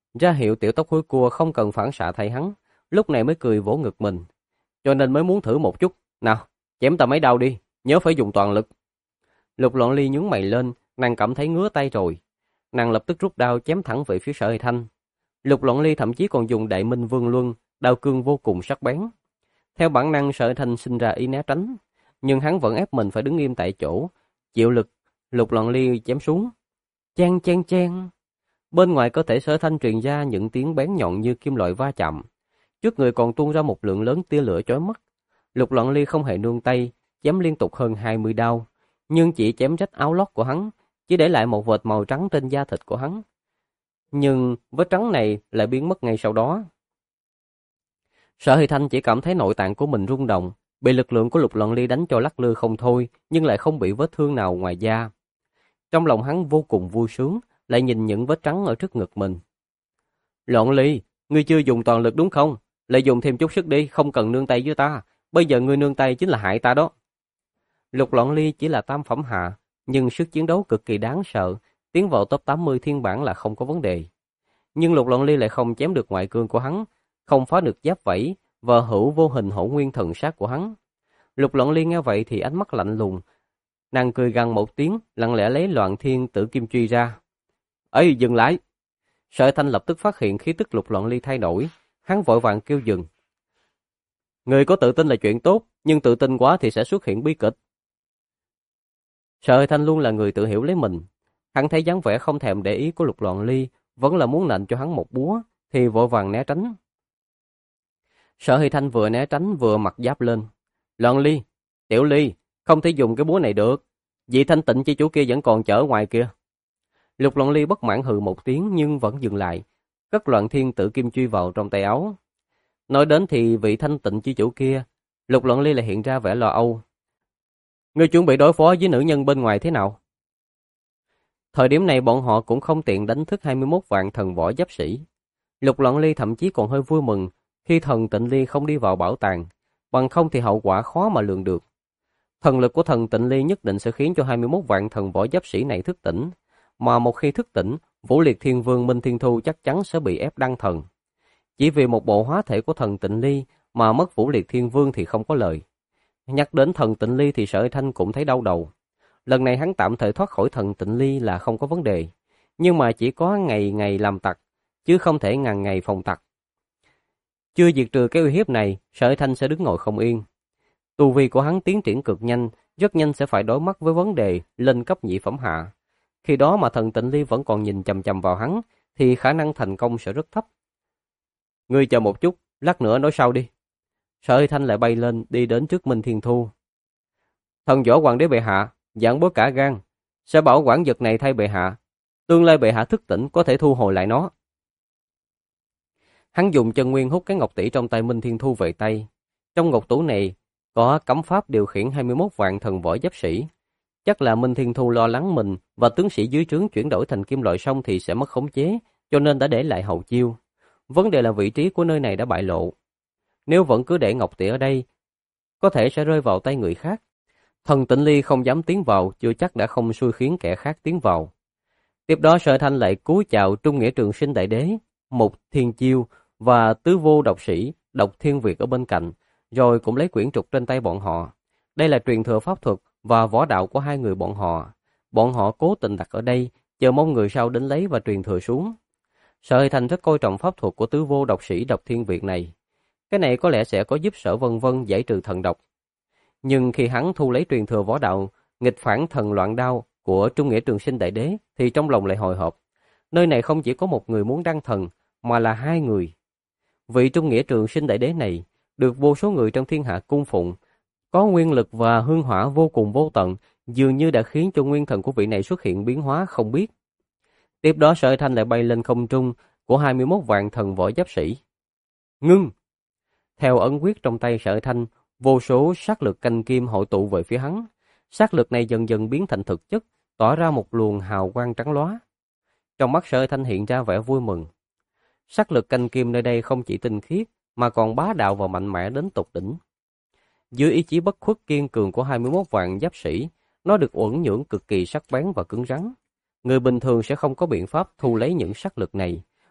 ra hiệu tiểu tóc hối cua không cần phản xạ thay hắn, lúc này mới cười vỗ ngực mình. Cho nên mới muốn thử một chút. Nào, chém ta mấy đau đi, nhớ phải dùng toàn lực. Lục Loan Ly nhướng mày lên, nàng cảm thấy ngứa tay rồi. Nàng lập tức rút đao chém thẳng về phía Sở Hơi Thanh. Lục Loan Ly thậm chí còn dùng Đại Minh Vương Luân, đao cương vô cùng sắc bén. Theo bản năng Sở Hơi Thanh sinh ra ý né tránh, nhưng hắn vẫn ép mình phải đứng im tại chỗ, chịu lực. Lục Loan Ly chém xuống. Chen chen chen. Bên ngoài cơ thể Sở Hơi Thanh truyền ra những tiếng bén nhọn như kim loại va chạm. Trước người còn tuôn ra một lượng lớn tia lửa chói mắt. Lục Loan Ly không hề nương tay, chém liên tục hơn 20 đao, nhưng chỉ chém rách áo lót của hắn, chỉ để lại một vệt màu trắng trên da thịt của hắn. Nhưng vết trắng này lại biến mất ngay sau đó. Sở Hơi Thanh chỉ cảm thấy nội tạng của mình rung động, bị lực lượng của Lục Loan Ly đánh cho lắc lư không thôi, nhưng lại không bị vết thương nào ngoài da. Trong lòng hắn vô cùng vui sướng, lại nhìn những vết trắng ở trước ngực mình. Loan Ly, ngươi chưa dùng toàn lực đúng không? Lại dùng thêm chút sức đi, không cần nương tay với ta. Bây giờ ngươi nương tay chính là hại ta đó. Lục Loan Ly chỉ là tam phẩm hạ, nhưng sức chiến đấu cực kỳ đáng sợ, tiến vào top 80 thiên bản là không có vấn đề. Nhưng Lục Loan Ly lại không chém được ngoại cương của hắn, không phá được giáp vảy và hữu vô hình hỗn nguyên thần sát của hắn. Lục Loan Ly nghe vậy thì ánh mắt lạnh lùng, nàng cười gằn một tiếng, lặng lẽ lấy Loạn Thiên Tử Kim Truy ra. "Ê, dừng lại!" Sở Thanh lập tức phát hiện khí tức Lục Loan Ly thay đổi, hắn vội vàng kêu dừng. Người có tự tin là chuyện tốt, nhưng tự tin quá thì sẽ xuất hiện bi kịch. Sở Thanh luôn là người tự hiểu lấy mình, hắn thấy dáng vẻ không thèm để ý của Lục Loan Ly, vẫn là muốn nện cho hắn một búa, thì vội vàng né tránh. Sở Thanh vừa né tránh vừa mặc giáp lên. Loan Ly, Tiểu Ly, không thể dùng cái búa này được, vị Thanh Tịnh chi chủ kia vẫn còn chờ ở ngoài kia. Lục Loan Ly bất mãn hừ một tiếng nhưng vẫn dừng lại, cất Loạn Thiên Tử Kim Truy vào trong tay áo. Nói đến thì vị Thanh Tịnh chi chủ kia, Lục Loan Ly lại hiện ra vẻ lo âu. Ngươi chuẩn bị đối phó với nữ nhân bên ngoài thế nào? Thời điểm này bọn họ cũng không tiện đánh thức 21 vạn thần võ giáp sĩ. Lục Loan Ly thậm chí còn hơi vui mừng khi thần Tịnh Ly không đi vào bảo tàng, bằng không thì hậu quả khó mà lường được. Thần lực của thần Tịnh Ly nhất định sẽ khiến cho 21 vạn thần võ giáp sĩ này thức tỉnh, mà một khi thức tỉnh, Vũ Liệt Thiên Vương Minh Thiên Thu chắc chắn sẽ bị ép đăng thần. Chỉ vì một bộ hóa thể của thần Tịnh Ly mà mất Vũ Liệt Thiên Vương thì không có lời. Nhắc đến thần Tịnh Ly thì Sở Thanh cũng thấy đau đầu. Lần này hắn tạm thời thoát khỏi thần Tịnh Ly là không có vấn đề, nhưng mà chỉ có ngày ngày làm tặc, chứ không thể ngàn ngày phòng tặc. Chưa diệt trừ cái uy hiếp này, Sở Thanh sẽ đứng ngồi không yên. Tu vi của hắn tiến triển cực nhanh, rất nhanh sẽ phải đối mặt với vấn đề lên cấp nhị phẩm hạ. Khi đó mà thần Tịnh Ly vẫn còn nhìn chằm chằm vào hắn, thì khả năng thành công sẽ rất thấp. Ngươi chờ một chút, lát nữa nói sau đi. Sở Thanh lại bay lên đi đến trước Minh Thiên Thu. Thần võ hoàng đế bệ hạ, giảng bối cả gan, sẽ bảo quản vật này thay bệ hạ. Tương lai bệ hạ thức tỉnh có thể thu hồi lại nó. Hắn dùng chân nguyên hút cái ngọc tỷ trong tay Minh Thiên Thu về tay. Trong ngọc tủ này có cấm pháp điều khiển 21 vạn thần võ giáp sĩ. Chắc là Minh Thiên Thu lo lắng mình và tướng sĩ dưới trướng chuyển đổi thành kim loại xong thì sẽ mất khống chế, cho nên đã để lại hậu chiêu. Vấn đề là vị trí của nơi này đã bại lộ. Nếu vẫn cứ để ngọc tỷ ở đây, có thể sẽ rơi vào tay người khác. Thần Tịnh Ly không dám tiến vào, chưa chắc đã không xui khiến kẻ khác tiến vào. Tiếp đó Sở Thanh lại cúi chào Trung Nghĩa Trường Sinh Đại Đế, Mục Thiên Chiêu và Tứ Vô Độc Sĩ, Độc Thiên Việt ở bên cạnh, rồi cũng lấy quyển trục trên tay bọn họ. Đây là truyền thừa pháp thuật và võ đạo của hai người bọn họ. Bọn họ cố tình đặt ở đây, chờ mong người sau đến lấy và truyền thừa xuống. Sở Thanh rất coi trọng pháp thuật của Tứ Vô Độc Sĩ Độc Thiên Việt này. Cái này có lẽ sẽ có giúp Sở Vân Vân giải trừ thần độc. Nhưng khi hắn thu lấy truyền thừa võ đạo nghịch phản thần loạn đao của Trung Nghĩa Trường Sinh Đại Đế thì trong lòng lại hồi hộp. Nơi này không chỉ có một người muốn đăng thần, mà là hai người. Vị Trung Nghĩa Trường Sinh Đại Đế này được vô số người trong thiên hạ cung phụng, có nguyên lực và hương hỏa vô cùng vô tận, dường như đã khiến cho nguyên thần của vị này xuất hiện biến hóa không biết. Tiếp đó Sở Thanh lại bay lên không trung của 21 vạn thần võ giáp sĩ. Ngưng! Theo ấn quyết trong tay Sở Thanh, vô số sát lực canh kim hội tụ về phía hắn. Sát lực này dần dần biến thành thực chất, tỏa ra một luồng hào quang trắng lóa. Trong mắt Sở Thanh hiện ra vẻ vui mừng. Sát lực canh kim nơi đây không chỉ tinh khiết, mà còn bá đạo và mạnh mẽ đến tột đỉnh. Dưới ý chí bất khuất kiên cường của 21 vạn giáp sĩ, nó được uẩn nhưỡng cực kỳ sắc bén và cứng rắn. Người bình thường sẽ không có biện pháp thu lấy những sát lực này,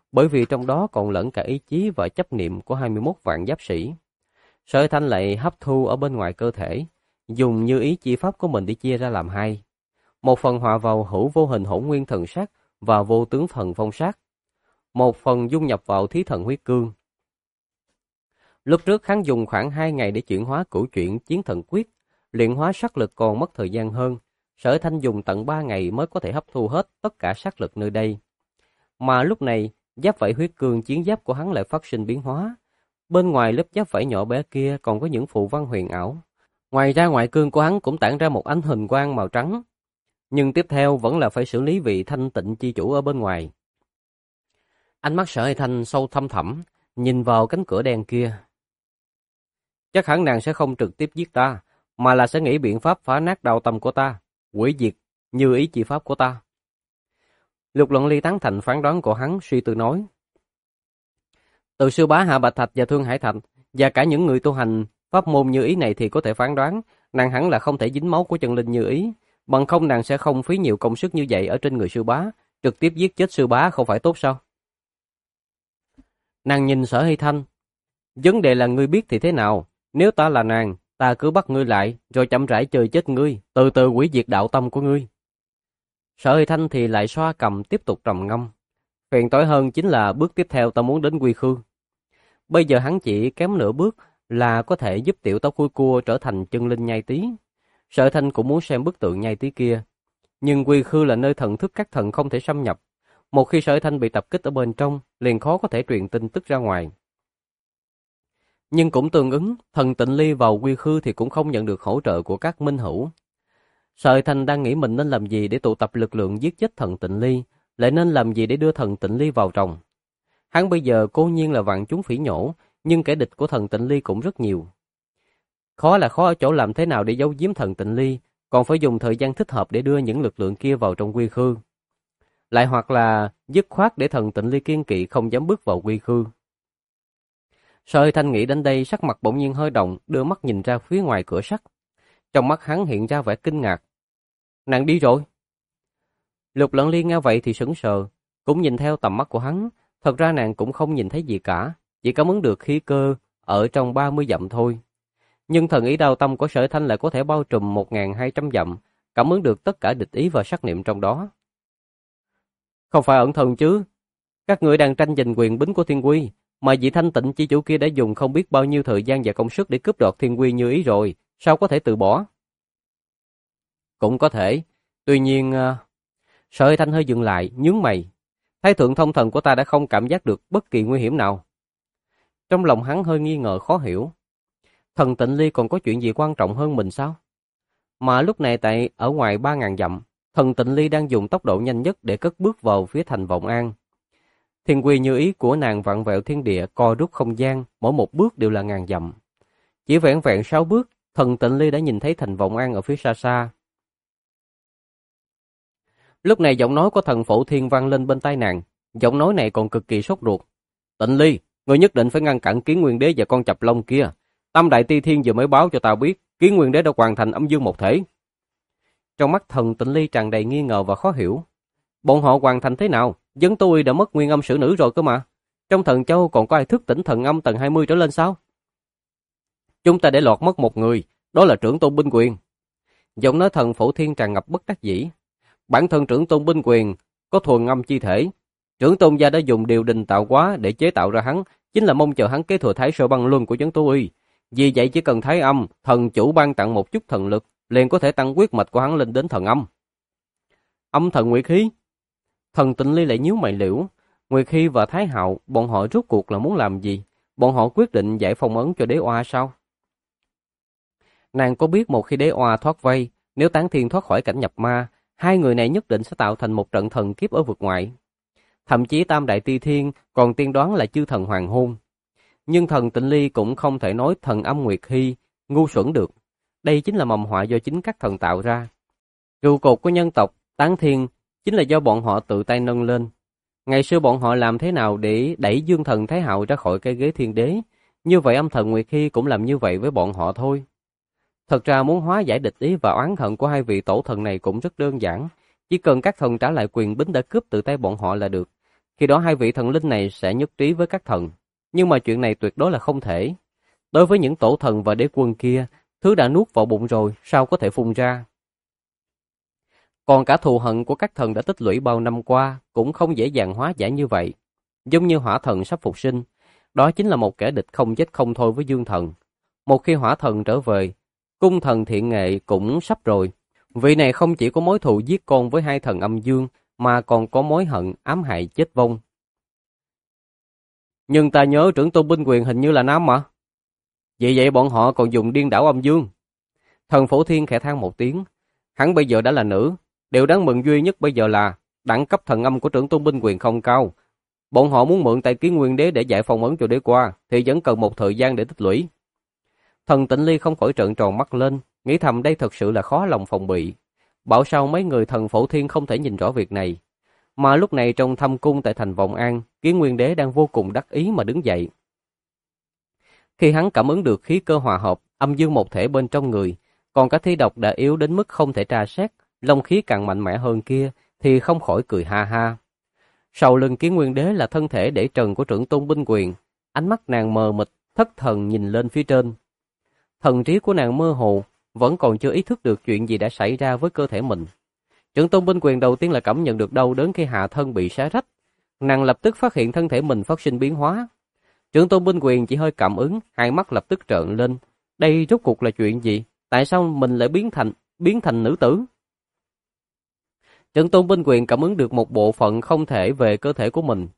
bởi vì trong đó còn lẫn cả ý chí và chấp niệm của 21 vạn giáp sĩ. Sở Thanh lại hấp thu ở bên ngoài cơ thể, dùng như ý chi pháp của mình để chia ra làm hai. Một phần hòa vào hữu vô hình hỗn nguyên thần sát và vô tướng thần phong sát. Một phần dung nhập vào thí thần huyết cương. Lúc trước hắn dùng khoảng 2 ngày để chuyển hóa cửu chuyển chiến thần quyết, luyện hóa sát lực còn mất thời gian hơn. Sở Thanh dùng tận 3 ngày mới có thể hấp thu hết tất cả sát lực nơi đây. Mà lúc này, giáp vảy huyết cương chiến giáp của hắn lại phát sinh biến hóa. Bên ngoài lớp giáp vảy nhỏ bé kia còn có những phù văn huyền ảo. Ngoài ra ngoại cương của hắn cũng tản ra một ánh huỳnh quang màu trắng. Nhưng tiếp theo vẫn là phải xử lý vị thanh tịnh chi chủ ở bên ngoài. Ánh mắt Sở Thanh sâu thăm thẳm, nhìn vào cánh cửa đen kia. Chắc hẳn nàng sẽ không trực tiếp giết ta, mà là sẽ nghĩ biện pháp phá nát đạo tâm của ta, hủy diệt như ý chỉ pháp của ta. Lục Luận Ly tán thành phán đoán của hắn, suy tư nói. Từ Sư Bá Hạ Bạch Thạch và Thương Hải Thạch, và cả những người tu hành pháp môn như ý này thì có thể phán đoán, nàng hẳn là không thể dính máu của chân linh như ý, bằng không nàng sẽ không phí nhiều công sức như vậy ở trên người Sư Bá, trực tiếp giết chết Sư Bá không phải tốt sao? Nàng nhìn Sở Hy Thanh. Vấn đề là ngươi biết thì thế nào, nếu ta là nàng, ta cứ bắt ngươi lại, rồi chậm rãi chơi chết ngươi, từ từ hủy diệt đạo tâm của ngươi. Sở Hy Thanh thì lại xoa cầm tiếp tục trầm ngâm. Phiền toái hơn chính là bước tiếp theo ta muốn đến Quy Khư. Bây giờ hắn chỉ kém nửa bước là có thể giúp tiểu tóc khui cua trở thành chân linh nhai tí. Sở Thanh cũng muốn xem bức tượng nhai tí kia. Nhưng Quy Khư là nơi thần thức các thần không thể xâm nhập. Một khi Sở Thanh bị tập kích ở bên trong, liền khó có thể truyền tin tức ra ngoài. Nhưng cũng tương ứng, thần Tịnh Ly vào Quy Khư thì cũng không nhận được hỗ trợ của các minh hữu. Sở Thanh đang nghĩ mình nên làm gì để tụ tập lực lượng giết chết thần Tịnh Ly, lại nên làm gì để đưa thần Tịnh Ly vào trong. Hắn bây giờ cố nhiên là vạn chúng phỉ nhổ, nhưng kẻ địch của thần Tịnh Ly cũng rất nhiều. Khó là khó ở chỗ làm thế nào để giấu giếm thần Tịnh Ly, còn phải dùng thời gian thích hợp để đưa những lực lượng kia vào trong Quy Khư. Lại hoặc là dứt khoát để thần Tịnh Ly kiên kỵ không dám bước vào Quy Khư. Sở Thanh nghĩ đến đây, sắc mặt bỗng nhiên hơi động, đưa mắt nhìn ra phía ngoài cửa sắt. Trong mắt hắn hiện ra vẻ kinh ngạc. Nàng đi rồi. Lục Lận Ly nghe vậy thì sững sờ, cũng nhìn theo tầm mắt của hắn. Thật ra nàng cũng không nhìn thấy gì cả, chỉ cảm ứng được khí cơ ở trong 30 dặm thôi. Nhưng thần ý đao tâm của Sở Thanh lại có thể bao trùm 1.200 dặm, cảm ứng được tất cả địch ý và sát niệm trong đó. Không phải ẩn thần chứ? Các người đang tranh giành quyền bính của Thiên Quy, mà vị thanh tịnh chi chủ kia đã dùng không biết bao nhiêu thời gian và công sức để cướp đoạt Thiên Quy như ý rồi, sao có thể từ bỏ? Cũng có thể, tuy nhiên... Sở Thanh hơi dừng lại, nhướng mày. Thái thượng thông thần của ta đã không cảm giác được bất kỳ nguy hiểm nào. Trong lòng hắn hơi nghi ngờ khó hiểu. Thần Tịnh Ly còn có chuyện gì quan trọng hơn mình sao? Mà lúc này tại ở ngoài 3.000 dặm, thần Tịnh Ly đang dùng tốc độ nhanh nhất để cất bước vào phía thành Vọng An. Thiên quy như ý của nàng vặn vẹo thiên địa, co rút không gian, mỗi một bước đều là ngàn dặm. Chỉ vẹn vẹn 6 bước, thần Tịnh Ly đã nhìn thấy thành Vọng An ở phía xa xa. Lúc này giọng nói của thần Phổ Thiên vang lên bên tai nàng, giọng nói này còn cực kỳ sốt ruột. Tịnh Ly, ngươi nhất định phải ngăn cản Kiến Nguyên Đế và con Chập Long kia. Tam Đại Ti Thiên vừa mới báo cho ta biết, Kiến Nguyên Đế đã hoàn thành âm dương một thể. Trong mắt thần Tịnh Ly tràn đầy nghi ngờ và khó hiểu. Bọn họ hoàn thành thế nào? Dân tôi đã mất nguyên âm sử nữ rồi cơ mà. Trong Thần Châu còn có ai thức tỉnh thần âm tầng 20 trở lên sao? Chúng ta để lọt mất một người, đó là trưởng tôn binh quyền. Giọng nói thần Phổ Thiên tràn ngập bất đắc dĩ. Bản thân trưởng tôn binh quyền có thuần âm chi thể. Trưởng tôn gia đã dùng điều đình tạo hóa để chế tạo ra hắn, chính là mong chờ hắn kế thừa Thái Sơ Băng Luân của Trấn Tú Uy. Vì vậy chỉ cần Thái Âm, thần chủ ban tặng một chút thần lực, liền có thể tăng huyết mạch của hắn lên đến thần âm. Âm thần Nguyệt Khí. Thần Tịnh Ly lại nhíu mày liễu. Nguyệt Khí và Thái Hạo, bọn họ rốt cuộc là muốn làm gì? Bọn họ quyết định giải phong ấn cho Đế Oa sao? Nàng có biết một khi Đế Oa thoát vây, nếu Tán Thiên thoát khỏi cảnh nhập ma, hai người này nhất định sẽ tạo thành một trận thần kiếp ở vực ngoại. Thậm chí Tam Đại Ti Thiên còn tiên đoán là chư thần hoàng hôn. Nhưng thần Tịnh Ly cũng không thể nói thần âm Nguyệt Hy ngu xuẩn được. Đây chính là mầm họa do chính các thần tạo ra. Trụ cột của nhân tộc Tán Thiên chính là do bọn họ tự tay nâng lên. Ngày xưa bọn họ làm thế nào để đẩy Dương Thần Thái Hạo ra khỏi cái ghế thiên đế, như vậy âm thần Nguyệt Hy cũng làm như vậy với bọn họ thôi. Thật ra muốn hóa giải địch ý và oán hận của hai vị tổ thần này cũng rất đơn giản, chỉ cần các thần trả lại quyền bính đã cướp từ tay bọn họ là được. Khi đó hai vị thần linh này sẽ nhất trí với các thần. Nhưng mà chuyện này tuyệt đối là không thể. Đối với những tổ thần và đế quân kia, thứ đã nuốt vào bụng rồi, sao có thể phun ra? Còn cả thù hận của các thần đã tích lũy bao năm qua cũng không dễ dàng hóa giải như vậy. Giống như hỏa thần sắp phục sinh, đó chính là một kẻ địch không chết không thôi với dương thần. Một khi hỏa thần trở về, cung thần thiện nghệ cũng sắp rồi. Vị này không chỉ có mối thù giết con với hai thần âm dương, mà còn có mối hận ám hại chết vong. Nhưng ta nhớ trưởng tôn binh quyền hình như là nam mà. Vì vậy bọn họ còn dùng điên đảo âm dương. Thần Phổ Thiên khẽ than một tiếng. Hắn bây giờ đã là nữ. Điều đáng mừng duy nhất bây giờ là đẳng cấp thần âm của trưởng tôn binh quyền không cao. Bọn họ muốn mượn tay Kiến Nguyên Đế để giải phong ấn cho đế qua thì vẫn cần một thời gian để tích lũy. Thần Tịnh Ly không khỏi trợn tròn mắt lên, nghĩ thầm đây thật sự là khó lòng phòng bị. Bảo sao mấy người thần Phổ Thiên không thể nhìn rõ việc này. Mà lúc này trong thâm cung tại thành Vọng An, Kiến Nguyên Đế đang vô cùng đắc ý mà đứng dậy. Khi hắn cảm ứng được khí cơ hòa hợp, âm dương một thể bên trong người, còn cả thi độc đã yếu đến mức không thể tra xét, long khí càng mạnh mẽ hơn kia, thì không khỏi cười ha ha. Sau lưng Kiến Nguyên Đế là thân thể để trần của trưởng tôn binh quyền, ánh mắt nàng mờ mịt, thất thần nhìn lên phía trên. Thần trí của nàng mơ hồ, vẫn còn chưa ý thức được chuyện gì đã xảy ra với cơ thể mình. Trưởng tôn binh quyền đầu tiên là cảm nhận được đau đớn khi hạ thân bị xé rách. Nàng lập tức phát hiện thân thể mình phát sinh biến hóa. Trưởng tôn binh quyền chỉ hơi cảm ứng, hai mắt lập tức trợn lên. Đây rốt cuộc là chuyện gì? Tại sao mình lại biến thành nữ tử? Trưởng tôn binh quyền cảm ứng được một bộ phận không thể về cơ thể của mình.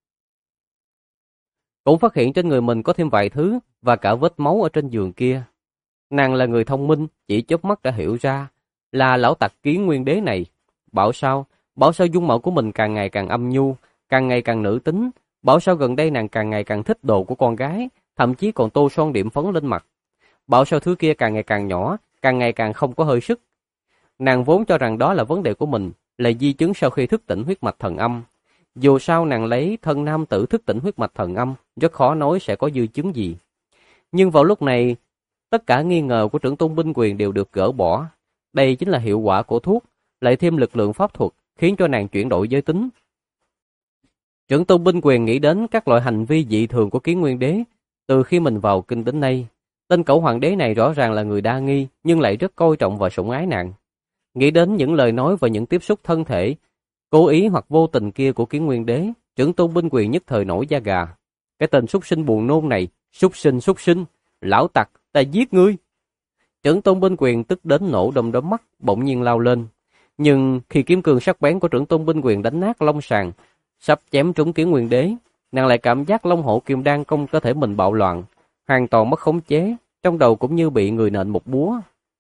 Cũng phát hiện trên người mình có thêm vài thứ và cả vết máu ở trên giường kia. Nàng là người thông minh, chỉ chớp mắt đã hiểu ra là lão tặc Kiến Nguyên Đế này. Bảo sao dung mạo của mình càng ngày càng âm nhu, càng ngày càng nữ tính. Bảo sao gần đây nàng càng ngày càng thích đồ của con gái, thậm chí còn tô son điểm phấn lên mặt. Bảo sao thứ kia càng ngày càng nhỏ, càng ngày càng không có hơi sức. Nàng vốn cho rằng đó là vấn đề của mình, là di chứng sau khi thức tỉnh huyết mạch thần âm. Dù sao nàng lấy thân nam tử thức tỉnh huyết mạch thần âm, rất khó nói sẽ có dư chứng gì. Nhưng vào lúc này, tất cả nghi ngờ của trưởng tôn binh quyền đều được gỡ bỏ. Đây chính là hiệu quả của thuốc, lại thêm lực lượng pháp thuật, khiến cho nàng chuyển đổi giới tính. Trưởng tôn binh quyền nghĩ đến các loại hành vi dị thường của Kiến Nguyên Đế. Từ khi mình vào kinh đến nay, tên cẩu hoàng đế này rõ ràng là người đa nghi, nhưng lại rất coi trọng và sủng ái nàng. Nghĩ đến những lời nói và những tiếp xúc thân thể, cố ý hoặc vô tình kia của Kiến Nguyên Đế, trưởng tôn binh quyền nhất thời nổi da gà. Cái tên súc sinh buồn nôn này, súc sinh, lão tặc, ta giết ngươi. Trưởng tôn binh quyền tức đến nổ đom đóm mắt, bỗng nhiên lao lên. Nhưng khi kiếm cương sắc bén của trưởng tôn binh quyền đánh nát long sàng, sắp chém trúng Kiến Nguyên Đế, nàng lại cảm giác long hổ kim đan công cơ thể mình bạo loạn, hoàn toàn mất khống chế, trong đầu cũng như bị người nện một búa.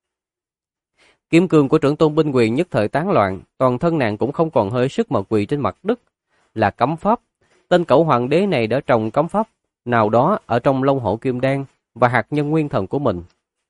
Kiếm cương của trưởng tôn binh quyền nhất thời tán loạn, toàn thân nàng cũng không còn hơi sức mà quỳ trên mặt đất. Là cấm pháp. Tên cẩu hoàng đế này đã trồng cấm pháp nào đó ở trong long hổ kim đan và hạt nhân nguyên thần của mình.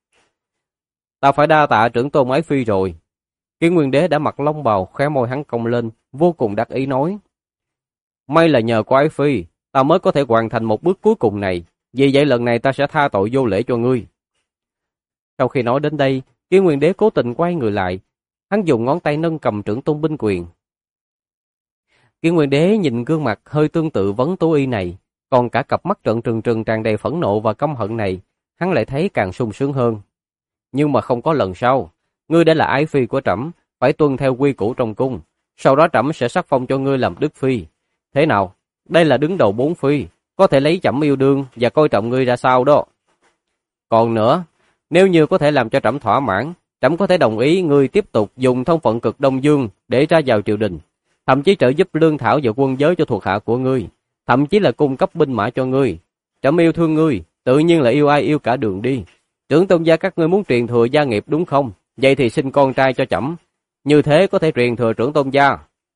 Ta phải đa tạ trưởng tôn ái phi rồi. Kiến Nguyên Đế đã mặc long bào, khóe môi hắn cong lên, vô cùng đắc ý nói. May là nhờ có ái phi, ta mới có thể hoàn thành một bước cuối cùng này. Vì vậy lần này ta sẽ tha tội vô lễ cho ngươi. Sau khi nói đến đây, Kiến Nguyên Đế cố tình quay người lại. Hắn dùng ngón tay nâng cầm trưởng tôn binh quyền. Kiến Nguyên Đế nhìn gương mặt hơi tương tự Vấn Tố Y này, còn cả cặp mắt trợn trừng trừng tràn đầy phẫn nộ và căm hận này, hắn lại thấy càng sung sướng hơn. Nhưng mà không có lần sau, ngươi đã là ái phi của trẫm, phải tuân theo quy củ trong cung, sau đó trẫm sẽ sắc phong cho ngươi làm đức phi. Thế nào? Đây là đứng đầu 4 phi, có thể lấy trẫm yêu đương và coi trọng ngươi ra sao đó. Còn nữa, nếu như có thể làm cho trẫm thỏa mãn, trẫm có thể đồng ý ngươi tiếp tục dùng thân phận cực Đông Dương để ra vào triều đình, thậm chí trợ giúp lương thảo và quân giới cho thuộc hạ của ngươi, thậm chí là cung cấp binh mã cho ngươi. Trẫm yêu thương ngươi, tự nhiên là yêu ai yêu cả đường đi. Trưởng tôn gia các ngươi muốn truyền thừa gia nghiệp đúng không? Vậy thì sinh con trai cho trẫm, như thế có thể truyền thừa trưởng tôn gia.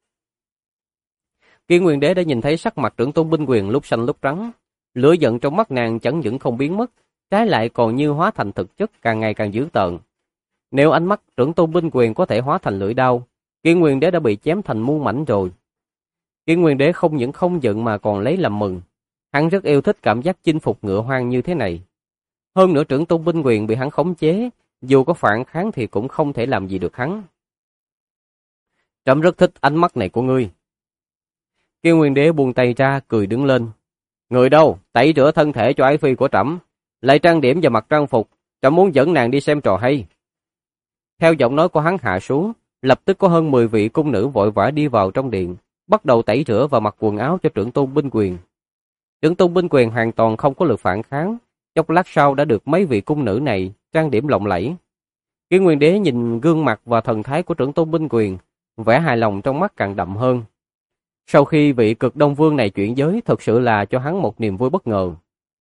Kiến Nguyên Đế đã nhìn thấy sắc mặt trưởng tôn binh quyền lúc xanh lúc trắng, lửa giận trong mắt nàng chẳng những không biến mất, trái lại còn như hóa thành thực chất càng ngày càng dữ tợn. Nếu ánh mắt trưởng tôn binh quyền có thể hóa thành lưỡi đao, Kiến Nguyên Đế đã bị chém thành muôn mảnh rồi. Kiến Nguyên Đế không những không giận mà còn lấy làm mừng, hắn rất yêu thích cảm giác chinh phục ngựa hoang như thế này. Hơn nữa trưởng tôn binh quyền bị hắn khống chế, dù có phản kháng thì cũng không thể làm gì được hắn. Trẫm rất thích ánh mắt này của ngươi. Kiên Nguyên Đế buông tay ra, cười đứng lên. Người đâu, tẩy rửa thân thể cho ái phi của trẫm, lại trang điểm và mặc trang phục, trẫm muốn dẫn nàng đi xem trò hay. Theo giọng nói của hắn hạ xuống, lập tức có hơn 10 vị cung nữ vội vã đi vào trong điện, bắt đầu tẩy rửa và mặc quần áo cho trưởng tôn binh quyền. Trưởng tôn binh quyền hoàn toàn không có lực phản kháng, chốc lát sau đã được mấy vị cung nữ này trang điểm lộng lẫy. Kiên Nguyên Đế nhìn gương mặt và thần thái của trưởng tôn binh quyền, vẻ hài lòng trong mắt càng đậm hơn. Sau khi vị Cực Đông Vương này chuyển giới, thực sự là cho hắn một niềm vui bất ngờ.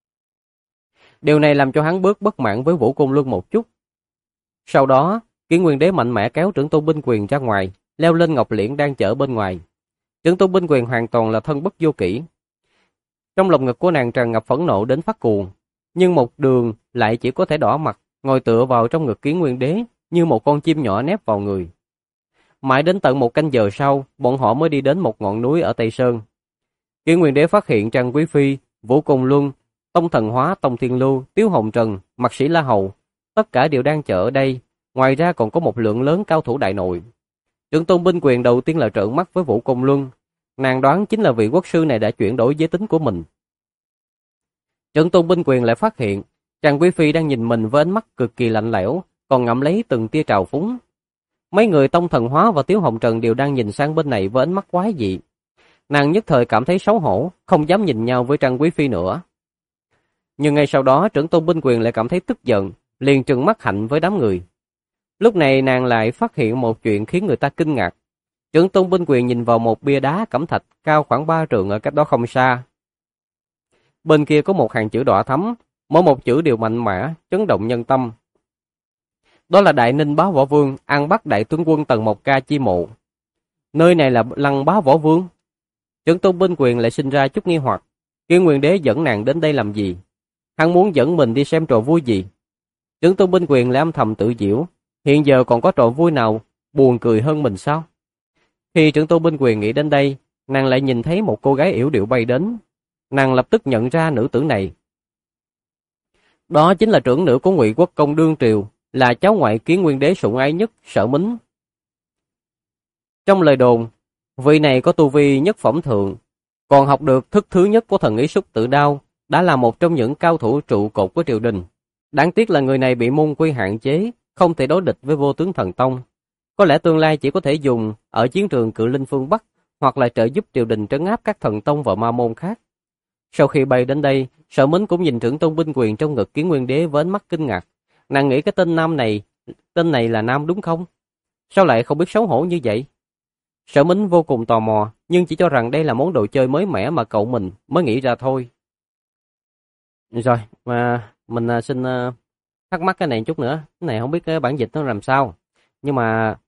Điều này làm cho hắn bớt bất mãn với Vũ Côn Luân một chút. Sau đó, Kiên Nguyên Đế mạnh mẽ kéo trưởng tôn binh quyền ra ngoài, leo lên ngọc liễn đang chở bên ngoài. Trưởng tôn binh quyền hoàn toàn là thân bất vô kỷ. Trong lồng ngực của nàng tràn ngập phẫn nộ đến phát cuồng, nhưng một đường lại chỉ có thể đỏ mặt, ngồi tựa vào trong ngực Kiên Nguyên Đế như một con chim nhỏ nép vào người. Mãi đến tận 1 canh giờ sau, bọn họ mới đi đến một ngọn núi ở Tây Sơn. Kiên Nguyên Đế phát hiện Trang Quý Phi, Vũ Côn Luân, Tông Thần Hóa, Tông Thiên Lưu, Tiếu Hồng Trần, Mạc Sĩ La Hầu, tất cả đều đang chờ ở đây. Ngoài ra còn có một lượng lớn cao thủ đại nội. Trưởng tôn binh quyền đầu tiên là trợn mắt với Vũ Côn Luân. Nàng đoán chính là vị quốc sư này đã chuyển đổi giới tính của mình. Trưởng tôn binh quyền lại phát hiện Trang Quý Phi đang nhìn mình với ánh mắt cực kỳ lạnh lẽo, còn ngậm lấy từng tia trào phúng. Mấy người Tông Thần Hóa và Tiếu Hồng Trần đều đang nhìn sang bên này với ánh mắt quái dị. Nàng nhất thời cảm thấy xấu hổ, không dám nhìn nhau với Trang Quý Phi nữa. Nhưng ngay sau đó trưởng tôn binh quyền lại cảm thấy tức giận, liền trừng mắt hạnh với đám người. Lúc này nàng lại phát hiện một chuyện khiến người ta kinh ngạc. Trưởng tôn binh quyền nhìn vào một bia đá cẩm thạch cao khoảng 3 trượng ở cách đó không xa. Bên kia có một hàng chữ đỏ thắm, mỗi một chữ đều mạnh mẽ, chấn động nhân tâm. Đó là Đại Ninh Bá Võ Vương, An Bắc Đại Tướng Quân Tần Mộc Ca chi mộ. Nơi này là lăng Bá Võ Vương. Trưởng tôn binh quyền lại sinh ra chút nghi hoặc. Kiên Nguyên Đế dẫn nàng đến đây làm gì? Hắn muốn dẫn mình đi xem trò vui gì? Trưởng tôn binh quyền lại âm thầm tự giễu. Hiện giờ còn có trò vui nào buồn cười hơn mình sao? Khi trưởng tôn binh quyền nghĩ đến đây, nàng lại nhìn thấy một cô gái yểu điệu bay đến. Nàng lập tức nhận ra nữ tử này. Đó chính là trưởng nữ của Ngụy Quốc công đương triều, là cháu ngoại Kiến Nguyên Đế sủng ái nhất, Sở Mính. Trong lời đồn, vị này có tu vi nhất phẩm thượng, còn học được thức thứ nhất của thần ý xúc tự đao, đã là một trong những cao thủ trụ cột của triều đình. Đáng tiếc là người này bị môn quy hạn chế, không thể đối địch với Vô Tướng Thần Tông. Có lẽ tương lai chỉ có thể dùng ở chiến trường Cự Linh phương Bắc, hoặc là trợ giúp triều đình trấn áp các thần tông và ma môn khác. Sau khi bay đến đây, Sở Mính cũng nhìn trưởng tôn binh quyền trong ngực Kiến Nguyên Đế với ánh mắt kinh ngạc. Nàng nghĩ cái tên này là nam đúng không? Sao lại không biết xấu hổ như vậy? Sở Mính vô cùng tò mò, nhưng chỉ cho rằng đây là món đồ chơi mới mẻ mà cậu mình mới nghĩ ra thôi. Rồi, mà mình xin thắc mắc cái này chút nữa. Cái này không biết cái bản dịch nó làm sao. Nhưng mà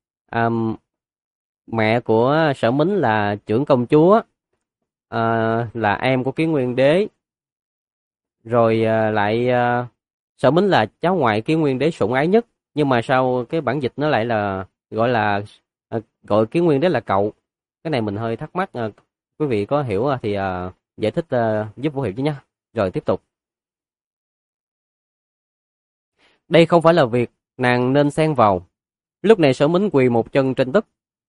mẹ của Sở Mính là trưởng công chúa, là em của Kiến Nguyên Đế. Rồi Sở Mính là cháu ngoại Kiến Nguyên Đế sủng ái nhất. Nhưng mà sao cái bản dịch nó lại là gọi Kiến Nguyên Đế là cậu. Cái này mình hơi thắc mắc. Quý vị có hiểu thì giải thích giúp Vũ Hiệp chứ nhé. Rồi tiếp tục. Đây không phải là việc nàng nên xen vào. Lúc này Sở Mính quỳ một chân trên đất.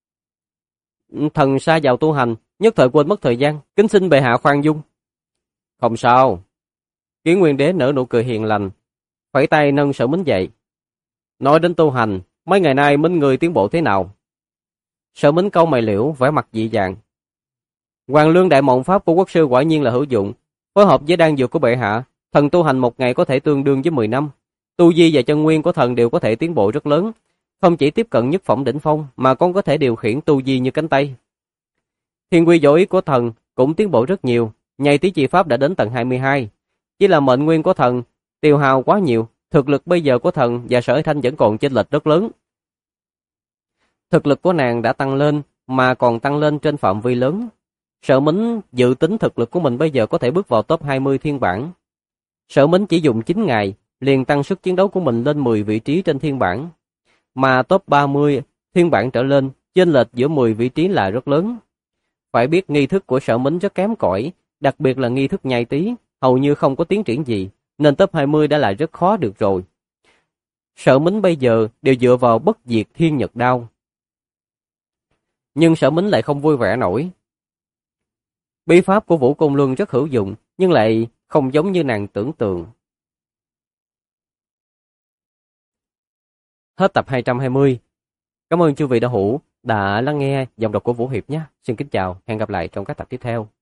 Thần sa vào tu hành, nhất thời quên mất thời gian, kính xin bệ hạ khoan dung. Không sao. Kiến Nguyên Đế nở nụ cười hiền lành, phẩy tay nâng Sở Mính dậy. Nói đến tu hành, mấy ngày nay Mính người tiến bộ thế nào? Sở Mính cau mày liễu, vẻ mặt dị dạng. Hoàng lương đại mộng pháp của quốc sư quả nhiên là hữu dụng, phối hợp với đan dược của bệ hạ, thần tu hành một ngày có thể tương đương với 10 năm. Tu vi và chân nguyên của thần đều có thể tiến bộ rất lớn, không chỉ tiếp cận nhất phẩm đỉnh phong mà còn có thể điều khiển tu vi như cánh tay. Thiên quy võ ý của thần cũng tiến bộ rất nhiều, nhảy tí chi pháp đã đến tầng 22. Chỉ là mệnh nguyên của thần tiêu hao quá nhiều, thực lực bây giờ của thần và Sở Thanh vẫn còn chênh lệch rất lớn. Thực lực của nàng đã tăng lên mà còn tăng lên trên phạm vi lớn. Sở Mính dự tính thực lực của mình bây giờ có thể bước vào top 20 thiên bảng. Sở Mính chỉ dùng 9 ngày liền tăng sức chiến đấu của mình lên 10 vị trí trên thiên bảng. Mà top 30 thiên bảng trở lên, chênh lệch giữa 10 vị trí là rất lớn. Phải biết nghi thức của Sở Mính rất kém cỏi, đặc biệt là nghi thức nhai tí, hầu như không có tiến triển gì, nên top 20 đã là rất khó được rồi. Sở Mính bây giờ đều dựa vào bất diệt thiên nhật đao. Nhưng Sở Mính lại không vui vẻ nổi. Bí pháp của Vũ Côn Luân rất hữu dụng, nhưng lại không giống như nàng tưởng tượng. Hết tập 220. Cảm ơn chư vị đã lắng nghe giọng đọc của Vũ Hiệp nhé. Xin kính chào, hẹn gặp lại trong các tập tiếp theo.